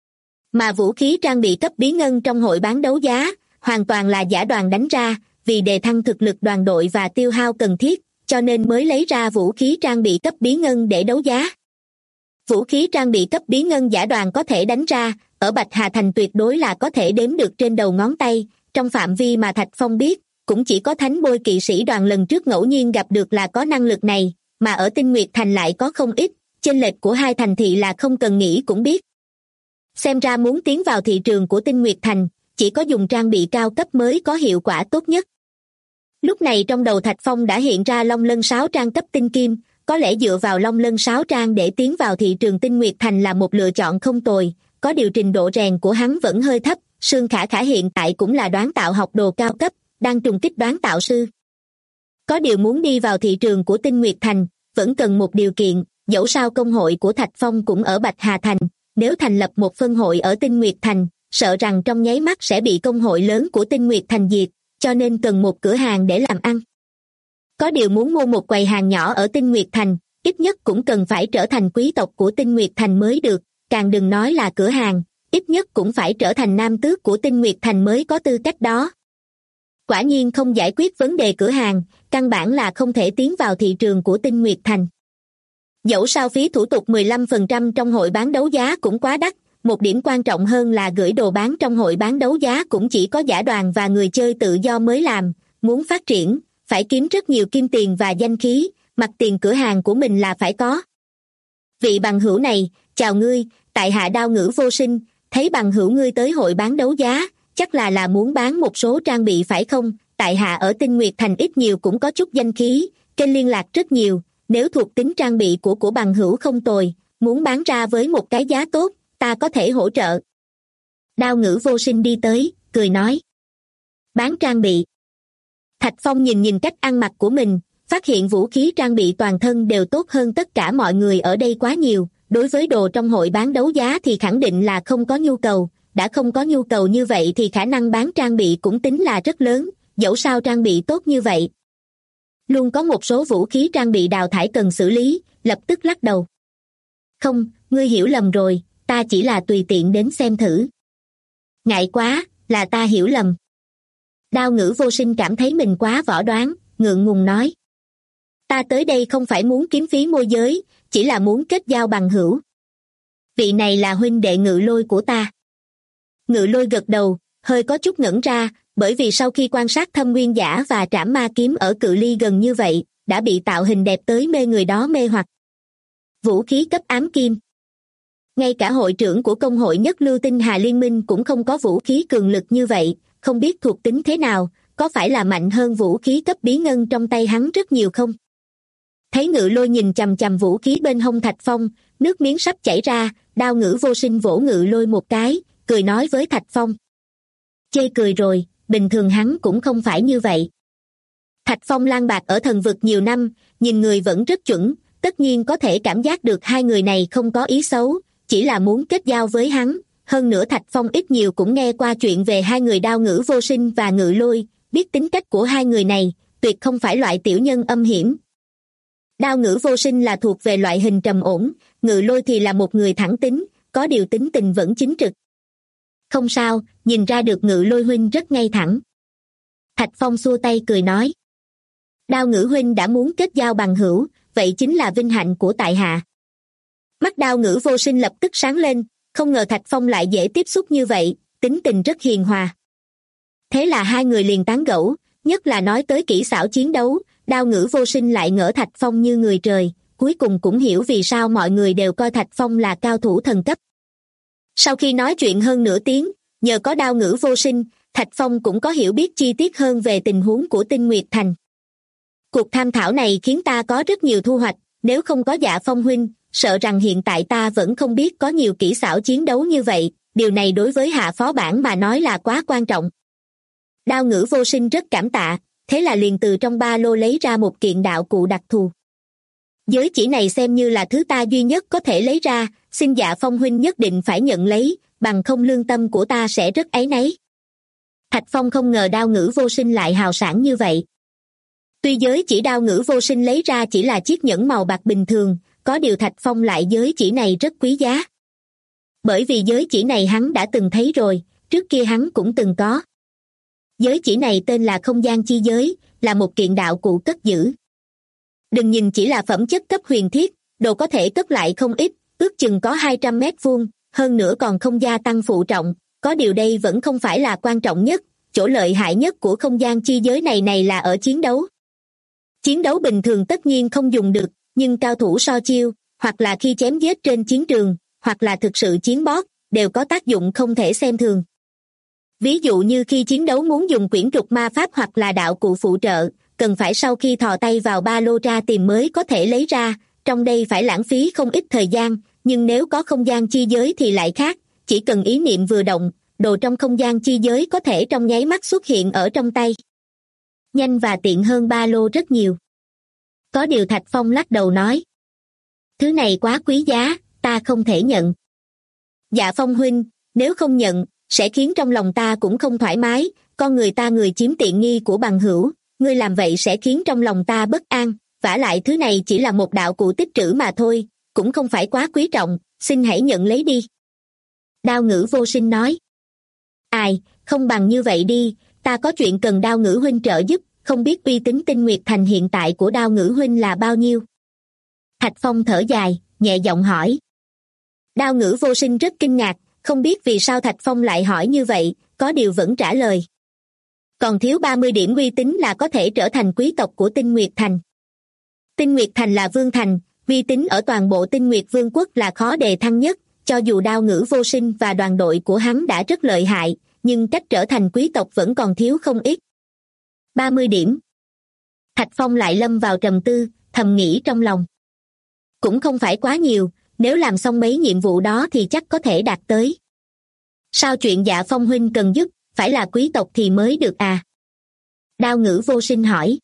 Mà vũ khí trang bị cấp bí ngân trong hội bán đấu giá, hoàn toàn là giả đoàn đánh ra, vì đề thăng thực lực đoàn đội và tiêu hao cần thiết, cho nên mới lấy ra vũ khí trang bị cấp bí ngân để đấu giá. Vũ khí trang bị cấp bí ngân giả đoàn có thể đánh ra, ở Bạch Hà Thành tuyệt đối là có thể đếm được trên đầu ngón tay, trong phạm vi mà Thạch Phong biết, cũng chỉ có thánh bôi kỵ sĩ đoàn lần trước ngẫu nhiên gặp được là có năng lực này, mà ở Tinh Nguyệt Thành lại có không ít, chênh lệch của hai thành thị là không cần nghĩ cũng biết. Xem ra muốn tiến vào thị trường của Tinh Nguyệt Thành, chỉ có dùng trang bị cao cấp mới có hiệu quả tốt nhất. Lúc này trong đầu Thạch Phong đã hiện ra Long Lân Sáo Trang cấp tinh kim, có lẽ dựa vào Long Lân Sáo Trang để tiến vào thị trường Tinh Nguyệt Thành là một lựa chọn không tồi, có điều trình độ rèn của hắn vẫn hơi thấp, Sương Khả Khả hiện tại cũng là đoán tạo học đồ cao cấp, đang trùng kích đoán tạo sư. Có điều muốn đi vào thị trường của Tinh Nguyệt Thành, vẫn cần một điều kiện, dẫu sao công hội của Thạch Phong cũng ở Bạch Hà Thành, nếu thành lập một phân hội ở Tinh Nguyệt Thành, sợ rằng trong nháy mắt sẽ bị công hội lớn của Tinh Nguyệt Thành diệt, cho nên cần một cửa hàng để làm ăn. Có điều muốn mua một quầy hàng nhỏ ở Tinh Nguyệt Thành, ít nhất cũng cần phải trở thành quý tộc của Tinh Nguyệt Thành mới được, càng đừng nói là cửa hàng, ít nhất cũng phải trở thành nam tước của Tinh Nguyệt Thành mới có tư cách đó. Quả nhiên không giải quyết vấn đề cửa hàng, căn bản là không thể tiến vào thị trường của Tinh Nguyệt Thành. Dẫu sao phí thủ tục 15% trong hội bán đấu giá cũng quá đắt, một điểm quan trọng hơn là gửi đồ bán trong hội bán đấu giá cũng chỉ có giả đoàn và người chơi tự do mới làm, muốn phát triển, phải kiếm rất nhiều kim tiền và danh khí, mặt tiền cửa hàng của mình là phải có. Vị bằng hữu này, chào ngươi, tại hạ Đao Ngữ Vô Sinh, thấy bằng hữu ngươi tới hội bán đấu giá, chắc là muốn bán một số trang bị phải không? Tại hạ ở Tinh Nguyệt Thành ít nhiều cũng có chút danh khí, kênh liên lạc rất nhiều, nếu thuộc tính trang bị của bằng hữu không tồi, muốn bán ra với một cái giá tốt, ta có thể hỗ trợ. Đao Ngữ Vô Sinh đi tới, cười nói. Bán trang bị. Thạch Phong nhìn cách ăn mặc của mình, phát hiện vũ khí trang bị toàn thân đều tốt hơn tất cả mọi người ở đây quá nhiều, đối với đồ trong hội bán đấu giá thì khẳng định là không có nhu cầu, đã không có nhu cầu như vậy thì khả năng bán trang bị cũng tính là rất lớn, dẫu sao trang bị tốt như vậy. Luôn có một số vũ khí trang bị đào thải cần xử lý, lập tức lắc đầu. Không, ngươi hiểu lầm rồi, ta chỉ là tùy tiện đến xem thử. Ngại quá, là ta hiểu lầm. Đao Ngữ Vô Sinh cảm thấy mình quá võ đoán, ngượng ngùng nói. Ta tới đây không phải muốn kiếm phí môi giới, chỉ là muốn kết giao bằng hữu. Vị này là huynh đệ Ngự Lôi của ta. Ngự Lôi gật đầu, hơi có chút ngẩn ra, bởi vì sau khi quan sát Thâm Nguyên Giả và Trảm Ma Kiếm ở cự ly gần như vậy, đã bị tạo hình đẹp tới mê người đó mê hoặc. Vũ khí cấp ám kim. Ngay cả hội trưởng của công hội Nhất Lưu Tinh Hà Liên Minh cũng không có vũ khí cường lực như vậy, không biết thuộc tính thế nào, có phải là mạnh hơn vũ khí cấp bí ngân trong tay hắn rất nhiều không? Thấy Ngự Lôi nhìn chằm chằm vũ khí bên hông Thạch Phong, nước miếng sắp chảy ra, Đao Ngữ Vô Sinh vỗ Ngự Lôi một cái, cười nói với Thạch Phong. Chê cười rồi, bình thường hắn cũng không phải như vậy. Thạch Phong lang bạc ở thần vực nhiều năm, nhìn người vẫn rất chuẩn, tất nhiên có thể cảm giác được hai người này không có ý xấu, chỉ là muốn kết giao với hắn. Hơn nữa Thạch Phong ít nhiều cũng nghe qua chuyện về hai người Đao Ngữ Vô Sinh và Ngự Lôi, biết tính cách của hai người này, tuyệt không phải loại tiểu nhân âm hiểm. Đao Ngữ Vô Sinh là thuộc về loại hình trầm ổn, Ngự Lôi thì là một người thẳng tính, có điều tính tình vẫn chính trực. Không sao, nhìn ra được Ngự Lôi huynh rất ngay thẳng. Thạch Phong xua tay cười nói. Đao Ngữ huynh đã muốn kết giao bằng hữu, vậy chính là vinh hạnh của tại hạ. Mắt Đao Ngữ Vô Sinh lập tức sáng lên, không ngờ Thạch Phong lại dễ tiếp xúc như vậy, tính tình rất hiền hòa. Thế là hai người liền tán gẫu, nhất là nói tới kỹ xảo chiến đấu, Đao Ngữ Vô Sinh lại ngỡ Thạch Phong như người trời, cuối cùng cũng hiểu vì sao mọi người đều coi Thạch Phong là cao thủ thần cấp. Sau khi nói chuyện hơn nửa tiếng, nhờ có Đao Ngữ Vô Sinh, Thạch Phong cũng có hiểu biết chi tiết hơn về tình huống của Tinh Nguyệt Thành. Cuộc tham thảo này khiến ta có rất nhiều thu hoạch, nếu không có Dạ Phong huynh, sợ rằng hiện tại ta vẫn không biết có nhiều kỹ xảo chiến đấu như vậy, điều này đối với hạ phó bản mà nói là quá quan trọng. Đao Ngữ Vô Sinh rất cảm tạ, thế là liền từ trong ba lô lấy ra một kiện đạo cụ đặc thù. Giới chỉ này xem như là thứ ta duy nhất có thể lấy ra, xin Dạ Phong huynh nhất định phải nhận lấy, bằng không lương tâm của ta sẽ rất áy náy. Thạch Phong không ngờ Đao Ngữ Vô Sinh lại hào sảng như vậy. Tuy giới chỉ Đao Ngữ Vô Sinh lấy ra chỉ là chiếc nhẫn màu bạc bình thường, có điều Thạch Phong lại giới chỉ này rất quý giá. Bởi vì giới chỉ này hắn đã từng thấy rồi, trước kia hắn cũng từng có. Giới chỉ này tên là Không Gian Chi Giới, là một kiện đạo cụ cất giữ. Đừng nhìn chỉ là phẩm chất cấp huyền thiết, đồ có thể cất lại không ít, ước chừng có 200 mét vuông, hơn nữa còn không gia tăng phụ trọng, có điều đây vẫn không phải là quan trọng nhất, chỗ lợi hại nhất của Không Gian Chi Giới này là ở chiến đấu. Chiến đấu bình thường tất nhiên không dùng được, nhưng cao thủ so chiêu, hoặc là khi chém giết trên chiến trường, hoặc là thực sự chiến boss, đều có tác dụng không thể xem thường. Ví dụ như khi chiến đấu muốn dùng quyển trục ma pháp hoặc là đạo cụ phụ trợ, cần phải sau khi thò tay vào ba lô ra tìm mới có thể lấy ra, trong đây phải lãng phí không ít thời gian, nhưng nếu có Không Gian Chi Giới thì lại khác, chỉ cần ý niệm vừa động, đồ trong Không Gian Chi Giới có thể trong nháy mắt xuất hiện ở trong tay. Nhanh và tiện hơn ba lô rất nhiều. Có điều Thạch Phong lắc đầu nói, thứ này quá quý giá, ta không thể nhận. Dạ Phong huynh, nếu không nhận, sẽ khiến trong lòng ta cũng không thoải mái, con người ta người chiếm tiện nghi của bằng hữu, ngươi làm vậy sẽ khiến trong lòng ta bất an, vả lại thứ này chỉ là một đạo cụ tích trữ mà thôi, cũng không phải quá quý trọng, xin hãy nhận lấy đi. Đao Ngữ Vô Sinh nói, ai, không bằng như vậy đi, ta có chuyện cần Đao Ngữ huynh trợ giúp, không biết uy tín Tinh Nguyệt Thành hiện tại của Đao Ngữ huynh là bao nhiêu? Thạch Phong thở dài, nhẹ giọng hỏi. Đao Ngữ Vô Sinh rất kinh ngạc, không biết vì sao Thạch Phong lại hỏi như vậy, có điều vẫn trả lời. Còn thiếu 30 điểm uy tín là có thể trở thành quý tộc của Tinh Nguyệt Thành. Tinh Nguyệt Thành là vương thành, uy tín ở toàn bộ Tinh Nguyệt Vương quốc là khó đề thăng nhất, cho dù Đao Ngữ Vô Sinh và đoàn đội của hắn đã rất lợi hại, nhưng cách trở thành quý tộc vẫn còn thiếu không ít. 30 điểm. Thạch Phong lại lâm vào trầm tư, thầm nghĩ trong lòng. Cũng không phải quá nhiều, nếu làm xong mấy nhiệm vụ đó thì chắc có thể đạt tới. Sao chuyện Dạ Phong huynh cần giúp, phải là quý tộc thì mới được à? Đao Ngữ Vô Sinh hỏi.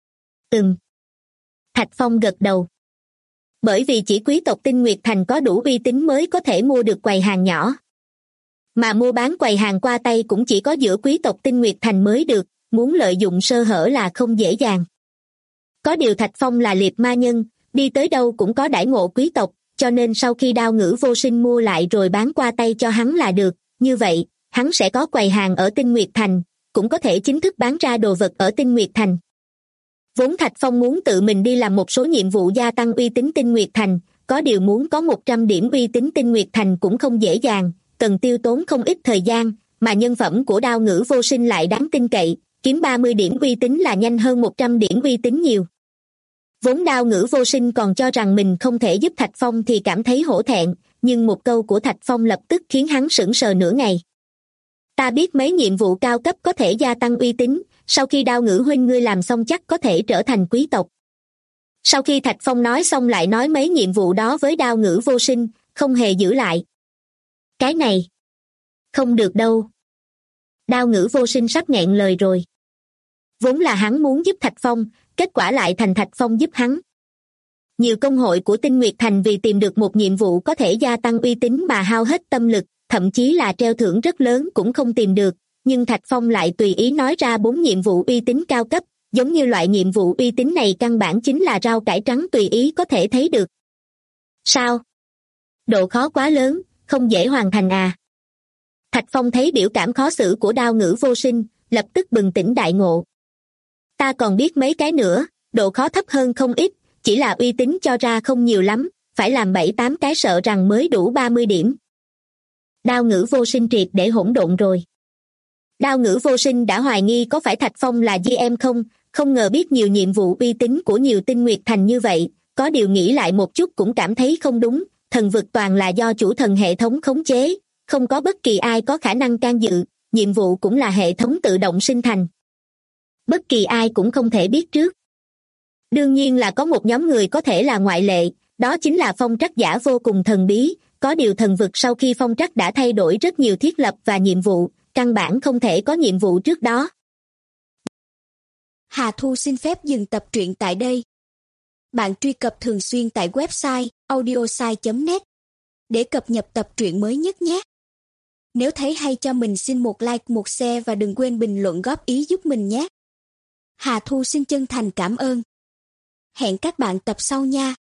Thạch Phong gật đầu. Bởi vì chỉ quý tộc Tinh Nguyệt Thành có đủ uy tín mới có thể mua được quầy hàng nhỏ. Mà mua bán quầy hàng qua tay cũng chỉ có giữa quý tộc Tinh Nguyệt Thành mới được, muốn lợi dụng sơ hở là không dễ dàng. Có điều Thạch Phong là liệt ma nhân, đi tới đâu cũng có đãi ngộ quý tộc, cho nên sau khi Đao Ngữ Vô Sinh mua lại rồi bán qua tay cho hắn là được, như vậy, hắn sẽ có quầy hàng ở Tinh Nguyệt Thành, cũng có thể chính thức bán ra đồ vật ở Tinh Nguyệt Thành. Vốn Thạch Phong muốn tự mình đi làm một số nhiệm vụ gia tăng uy tín Tinh Nguyệt Thành, có điều muốn có 100 điểm uy tín Tinh Nguyệt Thành cũng không dễ dàng, cần tiêu tốn không ít thời gian, mà nhân phẩm của Đao Ngữ Vô Sinh lại đáng tin cậy, kiếm 30 điểm uy tín là nhanh hơn 100 điểm uy tín nhiều. Vốn Đao Ngữ Vô Sinh còn cho rằng mình không thể giúp Thạch Phong thì cảm thấy hổ thẹn, nhưng một câu của Thạch Phong lập tức khiến hắn sững sờ nửa ngày. Ta biết mấy nhiệm vụ cao cấp có thể gia tăng uy tín, sau khi Đao Ngữ huynh ngươi làm xong chắc có thể trở thành quý tộc. Sau khi Thạch Phong nói xong lại nói mấy nhiệm vụ đó với Đao Ngữ Vô Sinh, không hề giữ lại. Cái này không được đâu. Đao Ngữ Vô Sinh sắp nghẹn lời rồi. Vốn là hắn muốn giúp Thạch Phong, kết quả lại thành Thạch Phong giúp hắn. Nhiều công hội của Tinh Nguyệt Thành vì tìm được một nhiệm vụ có thể gia tăng uy tín mà hao hết tâm lực, thậm chí là treo thưởng rất lớn cũng không tìm được, nhưng Thạch Phong lại tùy ý nói ra 4 nhiệm vụ uy tín cao cấp, giống như loại nhiệm vụ uy tín này căn bản chính là rau cải trắng tùy ý có thể thấy được. Sao? Độ khó quá lớn, không dễ hoàn thành à? Thạch Phong thấy biểu cảm khó xử của Đao Ngữ Vô Sinh, lập tức bừng tỉnh đại ngộ. Ta còn biết mấy cái nữa, độ khó thấp hơn không ít, chỉ là uy tín cho ra không nhiều lắm, phải làm 7-8 cái sợ rằng mới đủ 30 điểm. Đao Ngữ Vô Sinh triệt để hỗn độn rồi. Đao Ngữ Vô Sinh đã hoài nghi có phải Thạch Phong là GM không ngờ biết nhiều nhiệm vụ uy tín của nhiều Tinh Nguyệt Thành như vậy, có điều nghĩ lại một chút cũng cảm thấy không đúng, thần vực toàn là do chủ thần hệ thống khống chế, không có bất kỳ ai có khả năng can dự, nhiệm vụ cũng là hệ thống tự động sinh thành. Bất kỳ ai cũng không thể biết trước. Đương nhiên là có một nhóm người có thể là ngoại lệ, đó chính là phong trắc giả vô cùng thần bí, có điều thần vực sau khi phong trắc đã thay đổi rất nhiều thiết lập và nhiệm vụ, căn bản không thể có nhiệm vụ trước đó. Hà Thu xin phép dừng tập truyện tại đây. Bạn truy cập thường xuyên tại website audiosai.net để cập nhật tập truyện mới nhất nhé. Nếu thấy hay cho mình xin một like, một share và đừng quên bình luận góp ý giúp mình nhé. Hà Thu xin chân thành cảm ơn. Hẹn các bạn tập sau nha.